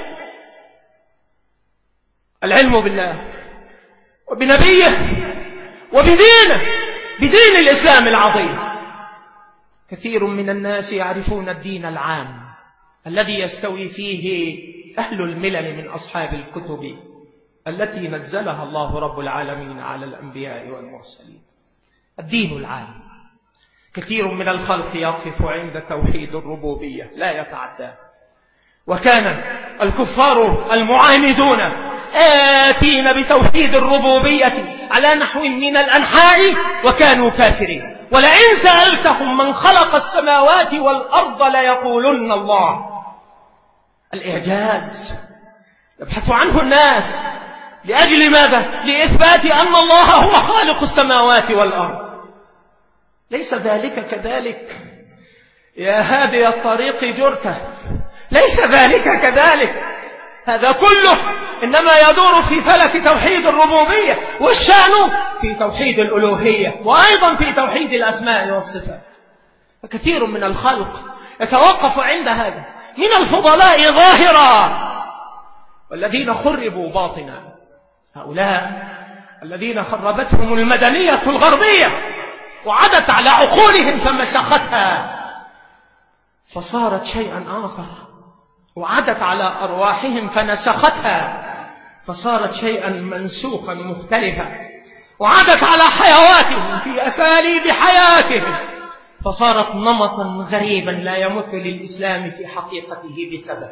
العلم بالله وبنبيه وبدينه، بدين الإسلام العظيم. كثير من الناس يعرفون الدين العام الذي يستوي فيه أهل الملل من أصحاب الكتب التي نزلها الله رب العالمين على الأنبياء والمرسلين. الدين العام. كثير من الخلق يقف عند توحيد الربوبية لا يتعدى، وكان الكفار المعاندون آتين بتوحيد الربوبية على نحو من الأنحاء وكانوا كافرين. ولئن سألتهم من خلق السماوات والأرض ليقولن الله. الإعجاز يبحث عنه الناس لأجل ماذا؟ لإثبات أن الله هو خالق السماوات والأرض. ليس ذلك كذلك يا هادي الطريق جرته، ليس ذلك كذلك. هذا كله إنما يدور في فلك توحيد الربوبية، والشأن في توحيد الألوهية، وأيضا في توحيد الأسماء والصفات. فكثير من الخلق يتوقف عند هذا، من الفضلاء ظاهرا والذين خربوا باطنا، هؤلاء الذين خربتهم المدنية الغربية وعدت على عقولهم فمسختها فصارت شيئا آخر، وعدت على أرواحهم فنسختها فصارت شيئا منسوخا مختلفا، وعادت على حيواتهم في أساليب حياتهم، فصارت نمطا غريبا لا يمت للإسلام في حقيقته بسبب.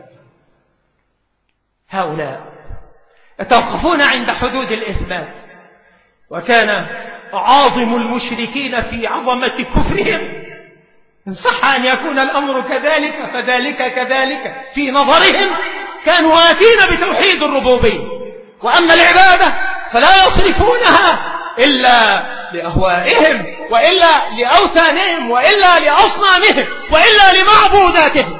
هؤلاء يتوقفون عند حدود الإثبات، وكان عاظم المشركين في عظمة كفرهم. إن صح أن يكون الأمر كذلك فذلك كذلك في نظرهم، كانوا آتين بتوحيد الربوبية، وأما العبادة فلا يصرفونها إلا لأهوائهم، وإلا لأوثانهم، وإلا لأصنامهم، وإلا لمعبوداتهم.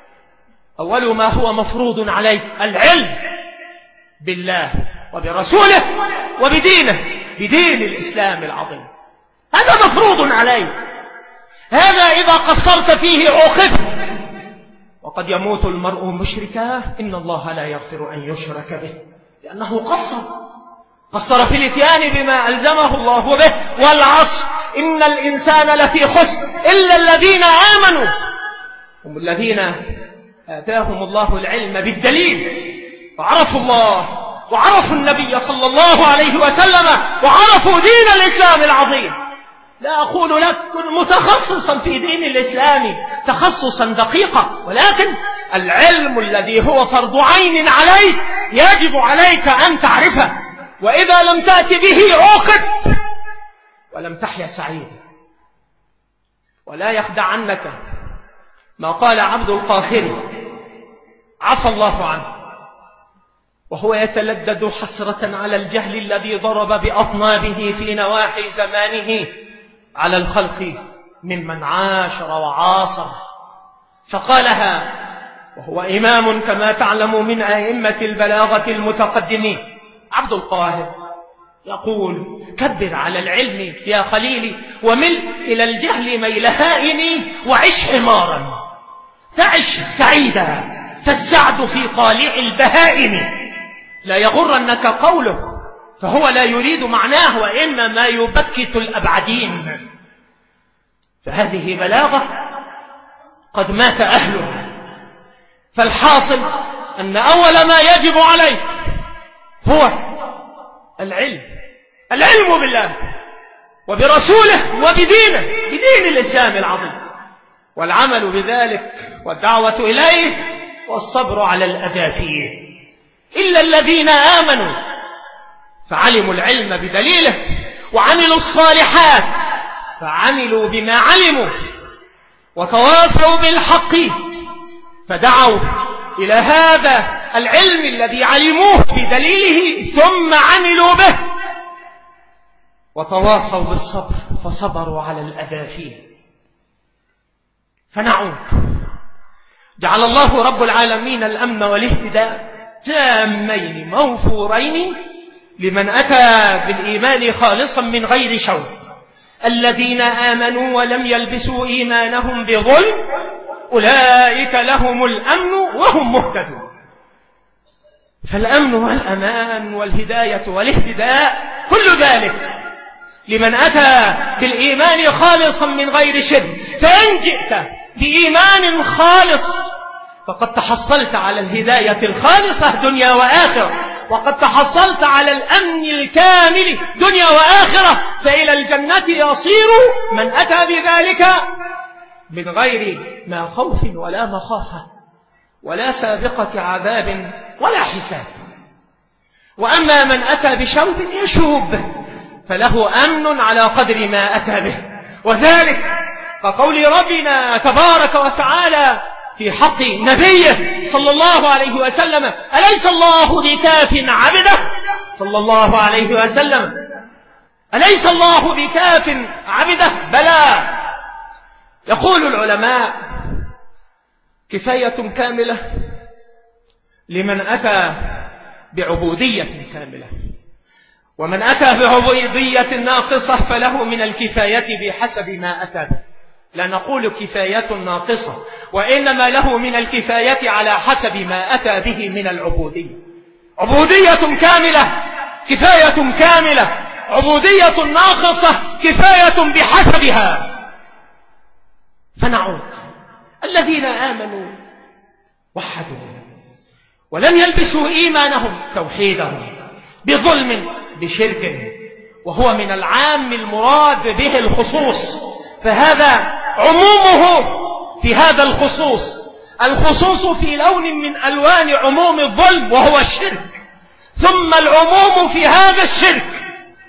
أول ما هو مفروض عليه العلم بالله وبرسوله وبدينه، بدين الإسلام العظيم. هذا مفروض عليه، هذا إذا قصرت فيه عوقبت. وقد يموت المرء مشركا، إن الله لا يغفر أن يشرك به، لأنه قصر قصر في الاتيان بما ألزمه الله به. والعصر إن الإنسان لفي خسر إلا الذين آمنوا، هم الذين آتاهم الله العلم بالدليل، وعرفوا الله وعرفوا النبي صلى الله عليه وسلم وعرفوا دين الإسلام العظيم. لا أقول لك كن متخصصا في دين الإسلام تخصصا دقيقا، ولكن العلم الذي هو فرض عين عليك يجب عليك أن تعرفه، وإذا لم تأت به عوقبت ولم تحيا سعيدا. ولا يخدع عنك ما قال عبد القاخري عفى الله عنه، وهو يتلدد حسرة على الجهل الذي ضرب بأطنابه في نواحي زمانه على الخلق ممن عاشر وعاصر، فقالها وهو إمام كما تعلم من أئمة البلاغة المتقدمين. عبد القاهر يقول: كبر على العلم يا خليلي، ومل إلى الجهل ميل هائم، وعش حمارا تعش سعيدا، فالسعد في طالع البهائم. لا يغرنك قوله، فهو لا يريد معناه، وإنما يبكت الأبعدين. فهذه بلاغة قد مات أهلها. فالحاصل أن أول ما يجب عليه هو العلم، العلم بالله وبرسوله وبدينه، بدين الإسلام العظيم، والعمل بذلك والدعوة إليه والصبر على الأذى فيه. إلا الذين آمنوا فعلموا العلم بدليله، وعملوا الصالحات فعملوا بما علموا، وتواصوا بالحق فدعوا إلى هذا العلم الذي علموه بدليله ثم عملوا به، وتواصوا بالصبر فصبروا على الأذى فيه. فنعود. جعل الله رب العالمين الأمن والاهتداء تامين موفورين لمن أتى بالإيمان خالصا من غير شوق. الذين آمنوا ولم يلبسوا إيمانهم بظلم أولئك لهم الأمن وهم مهتدون. فالأمن والأمان والهداية والاهتداء كل ذلك لمن أتى بالإيمان خالصا من غير شرك. فإن جئت بإيمان خالص فقد تحصلت على الهداية الخالصة دنيا وآخرة، وقد تحصلت على الأمن الكامل دنيا وآخرة، فإلى الجنة يصير من أتى بذلك من غير ما خوف ولا مخافة ولا سابقة عذاب ولا حساب. وأما من أتى بشوب يشوب فله أمن على قدر ما أتى به، وذلك كقول ربنا تبارك وتعالى في حق نبيه صلى الله عليه وسلم: أليس الله بكاف عبده صلى الله عليه وسلم، أليس الله بكاف عبده؟ بلى. يقول العلماء: كفاية كاملة لمن أتى بعبودية كاملة، ومن أتى بعبودية ناقصة فله من الكفاية بحسب ما أتى به. لا نقول كفاية ناقصة، وإنما له من الكفاية على حسب ما أتى به من العبودية. عبودية كاملة كفاية كاملة، عبودية ناقصة كفاية بحسبها. فنعود. الذين آمنوا وحدوا ولم يلبسوا إيمانهم توحيدهم بظلم بشرك، وهو من العام المراد به الخصوص، فهذا عمومه في هذا الخصوص، الخصوص في لون من ألوان عموم الظلم وهو الشرك، ثم العموم في هذا الشرك.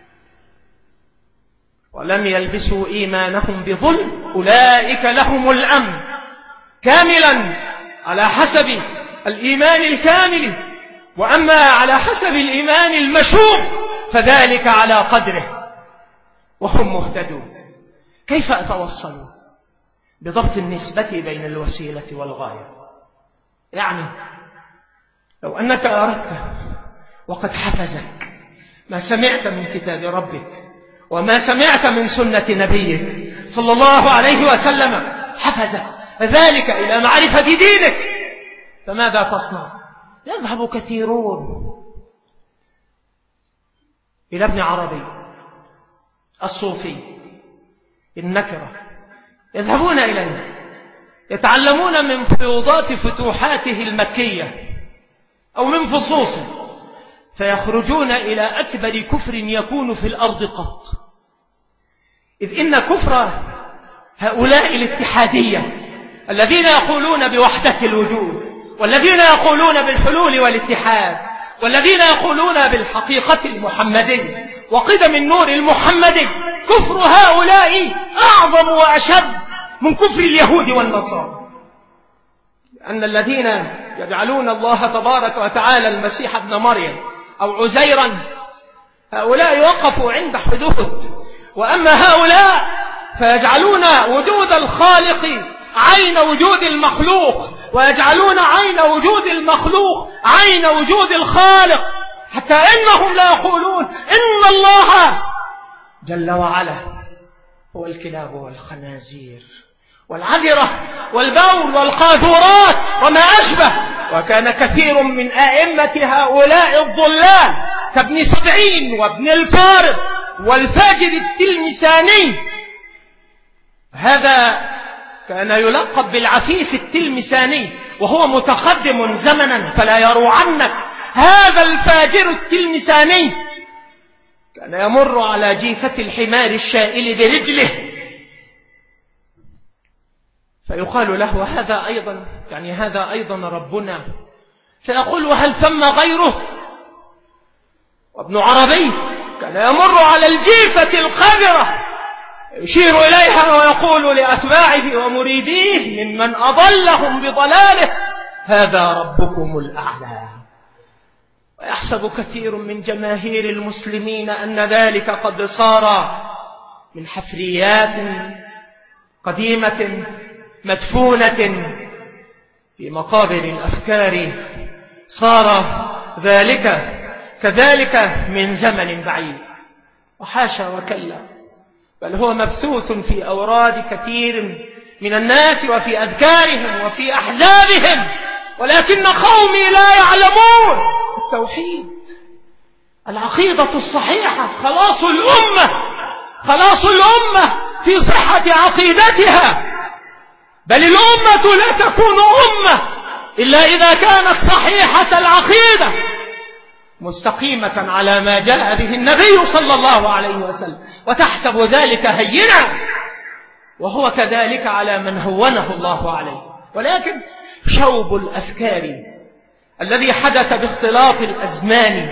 ولم يلبسوا إيمانهم بظلم أولئك لهم الأمن كاملا على حسب الإيمان الكامل، وأما على حسب الإيمان المشوب فذلك على قدره وهم مهتدون. كيف أتوصل بضبط النسبة بين الوسيلة والغاية؟ يعني لو أنك أردت وقد حفزك ما سمعت من كتاب ربك وما سمعت من سنة نبيك صلى الله عليه وسلم، حفزك ذلك إلى معرفة دينك، فماذا تصنع؟ يذهب كثيرون إلى ابن عربي الصوفي النكرة، يذهبون إليه يتعلمون من فيوضات فتوحاته المكية أو من فصوصه، فيخرجون إلى أكبر كفر يكون في الأرض قط، إذ إن كفر هؤلاء الاتحادية الذين يقولون بوحدة الوجود، والذين يقولون بالحلول والاتحاد، والذين يقولون بالحقيقة المحمدية وقدم النور المحمدي، كفر هؤلاء أعظم وأشد من كفر اليهود والنصارى، أن الذين يجعلون الله تبارك وتعالى المسيح ابن مريم أو عزيرا هؤلاء يوقفوا عند حدود، وأما هؤلاء فيجعلون وجود الخالق عين وجود المخلوق، ويجعلون عين وجود المخلوق عين وجود الخالق، حتى إنهم لا يقولون إن الله جل وعلا هو الكلاب والخنازير والعذرة والبول والقاذورات وما أشبه. وكان كثير من أئمة هؤلاء الضلال كابن سبعين وابن الفارض والفاجر التلمساني، هذا كان يلقب بالعفيف التلمساني وهو متقدم زمنا، فلا يروعنك هذا الفاجر التلمساني كان يمر على جيفة الحمار الشائل برجله فيقال له هذا أيضا يعني هذا أيضا ربنا، فيقول وهل ثم غيره؟ وابن عربي كان يمر على الجيفة القذرة يشير إليها ويقول لأتباعه ومريديه ممن أضلهم بضلاله هذا ربكم الأعلى. ويحسب كثير من جماهير المسلمين أن ذلك قد صار من حفريات قديمة مدفونة في مقابر الأفكار، صار ذلك كذلك من زمن بعيد، وحاشا وكلا، بل هو مبثوث في أوراد كثير من الناس وفي أذكارهم وفي أحزابهم، ولكن قومي لا يعلمون التوحيد، العقيدة الصحيحة، خلاص الأمة، خلاص الأمة في صحة عقيدتها، بل الأمة لا تكون أمة إلا إذا كانت صحيحة العقيدة مستقيمة على ما جاء به النبي صلى الله عليه وسلم. وتحسب ذلك هينا وهو كذلك على من هونه الله عليه، ولكن شوب الأفكار الذي حدث باختلاط الأزمان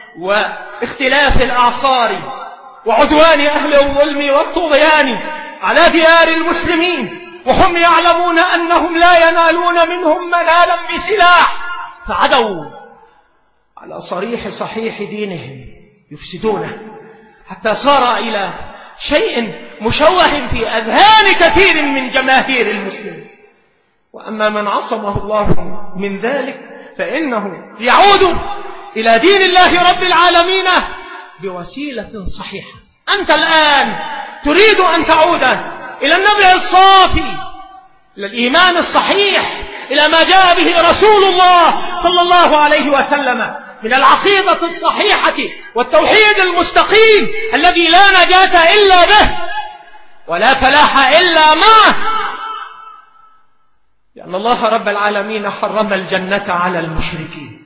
واختلاف الأعصار وعدوان أهل الظلم والطغيان على ديار المسلمين، وهم يعلمون أنهم لا ينالون منهم منالا بسلاح، فعدوا على صريح صحيح دينهم يفسدونه حتى صار إلى شيء مشوه في أذهان كثير من جماهير المسلمين. وأما من عصمه الله من ذلك فإنه يعود إلى دين الله رب العالمين بوسيلة صحيحة. أنت الآن تريد أن تعود إلى النبي الصافي، إلى الإيمان الصحيح، إلى ما جاء به رسول الله صلى الله عليه وسلم من العقيدة الصحيحة والتوحيد المستقيم الذي لا نجاة إلا به ولا فلاح إلا معه، لأن الله رب العالمين حرم الجنة على المشركين.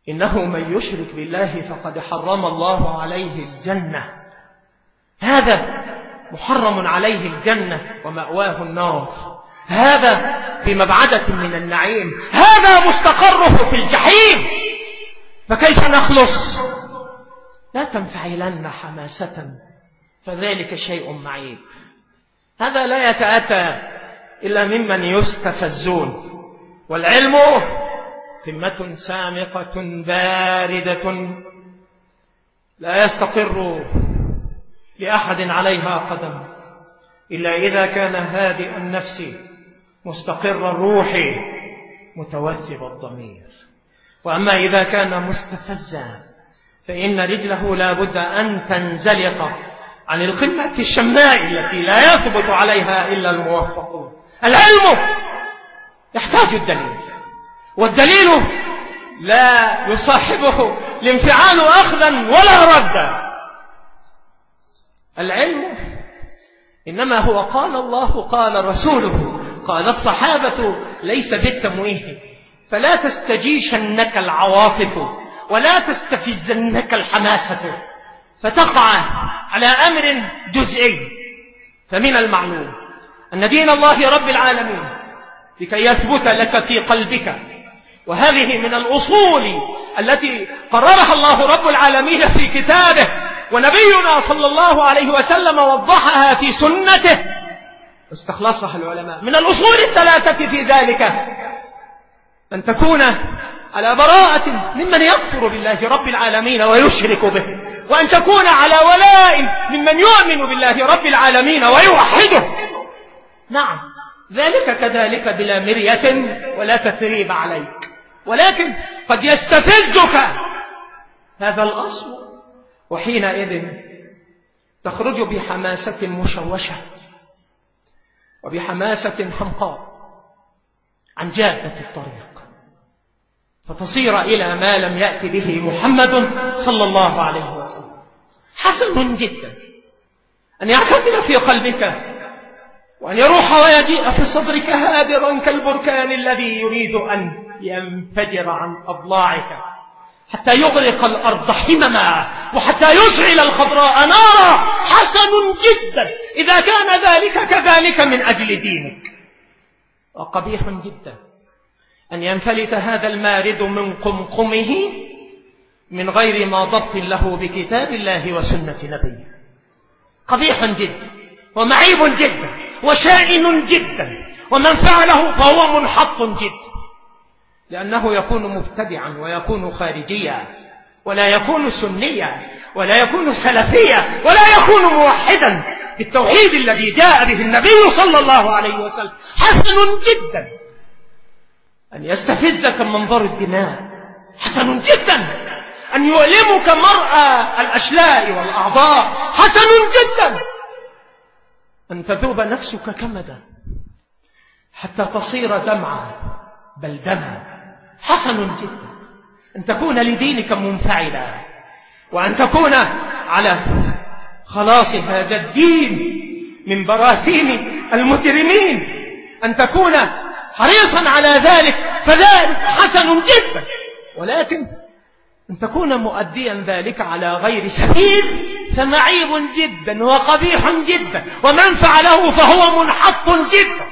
إنه من يشرك بالله فقد حرم الله عليه الجنة. هذا محرم عليه الجنة ومأواه النار، هذا بمبعدة من النعيم، هذا مستقره في الجحيم. فكيف نخلص؟ لا تنفعلن حماسة فذلك شيء معيب. هذا لا يتأتى إلا ممن يستفزون. والعلم قمة سامقة باردة لا يستقر لأحد عليها قدم إلا إذا كان هادئ النفس مستقر الروح متوثب الضمير. وأما إذا كان مستفزا فإن رجله لا بد أن تنزلق عن القمة الشماء التي لا يثبت عليها إلا الموفقون. العلم يحتاج الدليل، والدليل لا يصاحبه الانفعال أخذا ولا ردا. العلم إنما هو قال الله قال رسوله قال الصحابة، ليس بالتمويه. فلا تستجيشنك العواطف ولا تستفزنك الحماسة فتقع على أمر جزئي. فمن المعلوم أن دين الله رب العالمين لكي يثبت لك في قلبك، وهذه من الأصول التي قررها الله رب العالمين في كتابه، ونبينا صلى الله عليه وسلم وضحها في سنته استخلصها العلماء. من الأصول الثلاثة في ذلك أن تكون على براءة ممن يكفر بالله رب العالمين ويشرك به، وأن تكون على ولاء ممن يؤمن بالله رب العالمين ويوحده. نعم، ذلك كذلك بلا مرية ولا تثريب عليك، ولكن قد يستفزك هذا الأصل، وحينئذ تخرج بحماسة مشوشة وبحماسة حمقاء عن جادة الطريق، فتصير إلى ما لم يأتي به محمد صلى الله عليه وسلم. حسن جدا أن يعتمد في قلبك وأن يروح ويجيء في صدرك هادرا كالبركان الذي يريد أن ينفجر عن أضلاعك حتى يغرق الأرض حمما وحتى يشعل الخضراء نارا. حسن جدا إذا كان ذلك كذلك من أجل دينك. وقبيح جدا أن ينفلت هذا المارد من قمقمه من غير ما ضبط له بكتاب الله وسنة نبيه. قبيح جدا ومعيب جدا وشائن جدا، ومن فعله فهو منحط جدا، لأنه يكون مبتدعا ويكون خارجيا ولا يكون سنيا ولا يكون سلفيا ولا يكون موحدا بالتوحيد الذي جاء به النبي صلى الله عليه وسلم. حسن جدا أن يستفزك منظر الدماء، حسن جدا أن يؤلمك مرأى الأشلاء والأعضاء، حسن جدا أن تذوب نفسك كمدا حتى تصير دمعا بل دما. حسن جدا أن تكون لدينك منفعلا، وأن تكون على خلاص هذا الدين من براثين المجرمين، أن تكون حريصا على ذلك، فذلك حسن جدا. ولكن أن تكون مؤديا ذلك على غير سبيل فمعيب جدا وقبيح جدا، ومن فعله فهو منحط جدا،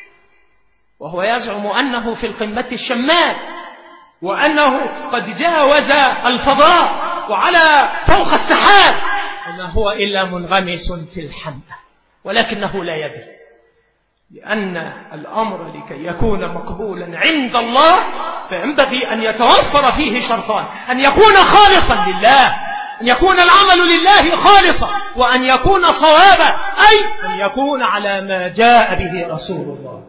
وهو يزعم أنه في القمة الشمال وأنه قد جاوز الفضاء وعلى فوق السحاب، وما هو إلا منغمس في الحمأة، ولكنه لا يدري، لأن الأمر لكي يكون مقبولا عند الله فينبغي أن يتوفر فيه شرطان: أن يكون خالصا لله، أن يكون العمل لله خالصا، وأن يكون صوابا، أي أن يكون على ما جاء به رسول الله.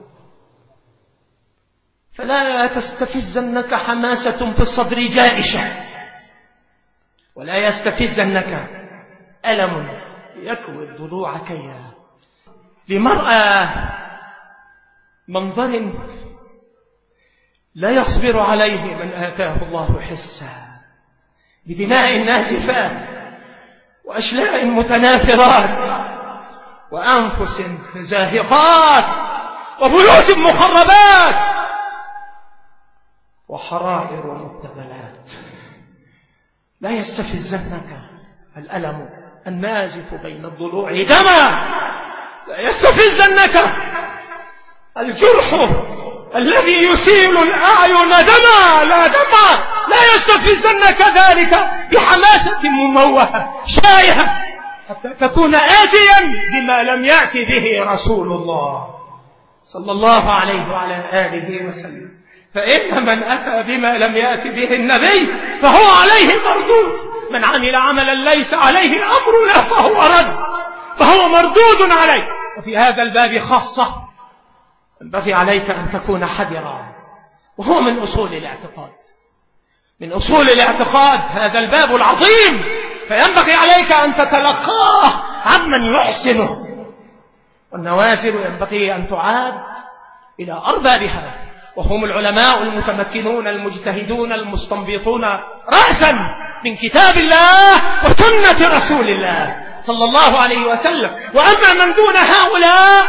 فلا تستفزنك حماسة في الصدر جائشة، ولا يستفزنك ألم يكوي الضلوع كيا لمرأى منظر لا يصبر عليه من آتاه الله حسا، بدماء نازفات وأشلاء متناثرات وأنفس زاهقات وبيوت مخربات وحرائر مبتذلات. لا يستفزنك الألم النازف بين الضلوع دما، لا يستفزنك الجرح الذي يسيل الأعين دما، لا دما، لا يستفزنك ذلك بحماسة مموهة شايهة حتى تكون آتيا بما لم يأت به رسول الله صلى الله عليه وعلى آله وسلم. فإن من أتى بما لم يأت به النبي فهو عليه مردود، من عمل عملا ليس عليه أمرنا فهو رد، فهو مردود عليه. وفي هذا الباب خاصة ينبغي عليك أن تكون حذرا، وهو من أصول الاعتقاد، من أصول الاعتقاد هذا الباب العظيم، فينبغي عليك أن تتلقاه عمن يحسنه. والنوازل ينبغي أن تعاد إلى أربابها، وهم العلماء المتمكنون المجتهدون المستنبطون رأسا من كتاب الله وسنة رسول الله صلى الله عليه وسلم. وأما من دون هؤلاء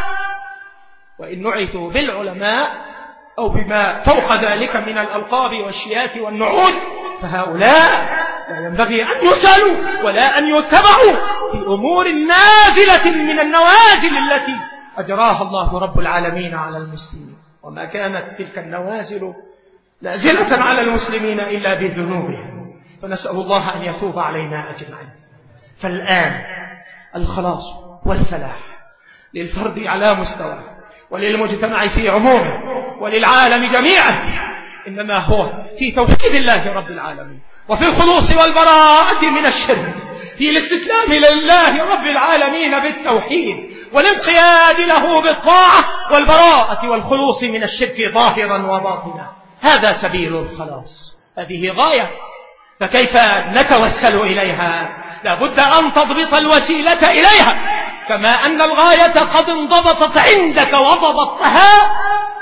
وإن نعتوا بالعلماء أو بما فوق ذلك من الألقاب والشيات والنعود، فهؤلاء لا ينبغي أن يسألوا ولا أن يتبعوا في أمور نازلة من النوازل التي أجراها الله رب العالمين على المسلمين. وما كانت تلك النوازل نازلة على المسلمين إلا بذنوبهم، فنسأل الله أن يتوب علينا أجمعين. فالآن الخلاص والفلاح للفرد على مستوى، وللمجتمع في عمومه، وللعالم جميعا، إنما هو في توحيد الله رب العالمين، وفي الخلوص والبراءة من الشرك، في الاستسلام لله رب العالمين بالتوحيد، والانقياد له بالطاعة، والبراءة والخلوص من الشرك ظاهرا وباطنا. هذا سبيل الخلاص، هذه غاية، فكيف نتوسل إليها؟ لابد أن تضبط الوسيلة إليها، كما أن الغاية قد انضبطت عندك وضبطتها،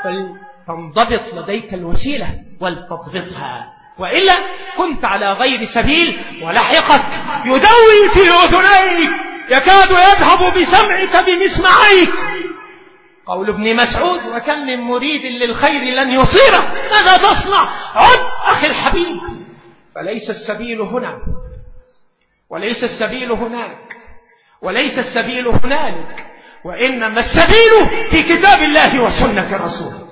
فلتنضبط لديك الوسيلة ولتضبطها، وإلا كنت على غير سبيل، ولحقك يدوي في أذنيك، يكاد يذهب بسمعك بمسمعيك. قول ابن مسعود: وكم من مريد للخير لن يصيره، ماذا تصنع؟ عد أخي الحبيب. فليس السبيل هنا، وليس السبيل هناك، وليس السبيل هنالك، وإنما السبيل في كتاب الله وسنة رسوله.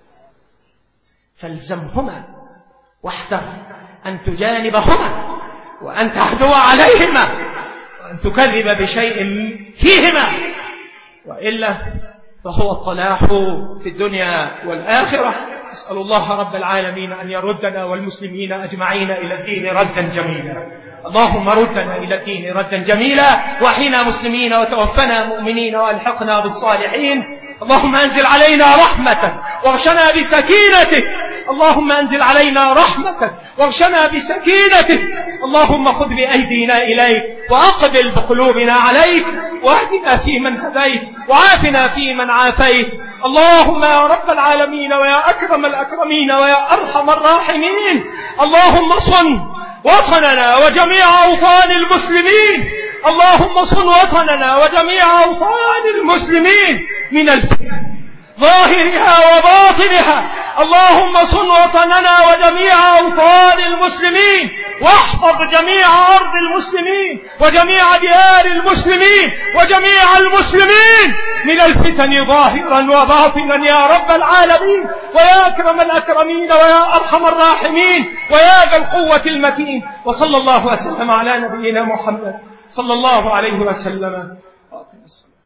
فالزمهما واحذر أن تجانبهما، وأن تحدو عليهما، وأن تكذب بشيء فيهما، وإلا فهو الطلاح في الدنيا والآخرة. أسأل الله رب العالمين أن يردنا والمسلمين أجمعين إلى الدين ردا جميلا. اللهم ردنا إلى الدين ردا جميلا، وأحينا مسلمين وتوفنا مؤمنين والحقنا بالصالحين. اللهم أنزل علينا رحمتك واغشنا بسكينتك، اللهم أنزل علينا رحمتك واغشنا بسكينتك. اللهم خذ بأيدينا إليك، وأقبل بقلوبنا عليك، واهدنا فيمن هديت، وعافنا فيمن عافيت. اللهم يا رب العالمين ويا أكرم الأكرمين ويا أرحم الراحمين، اللهم صن وطننا وجميع أوطان المسلمين، اللهم صن وطننا وجميع أوطان المسلمين من الفتن ظاهرها وباطنها. اللهم صن وطننا وجميع أوطان المسلمين، واحفظ جميع أرض المسلمين وجميع ديار المسلمين وجميع المسلمين من الفتن ظاهرا وباطنا يا رب العالمين، ويا أكرم الأكرمين ويا أرحم الراحمين ويا ذا القوة المتين. وصلى الله وسلم على نبينا محمد صلى الله عليه وسلم.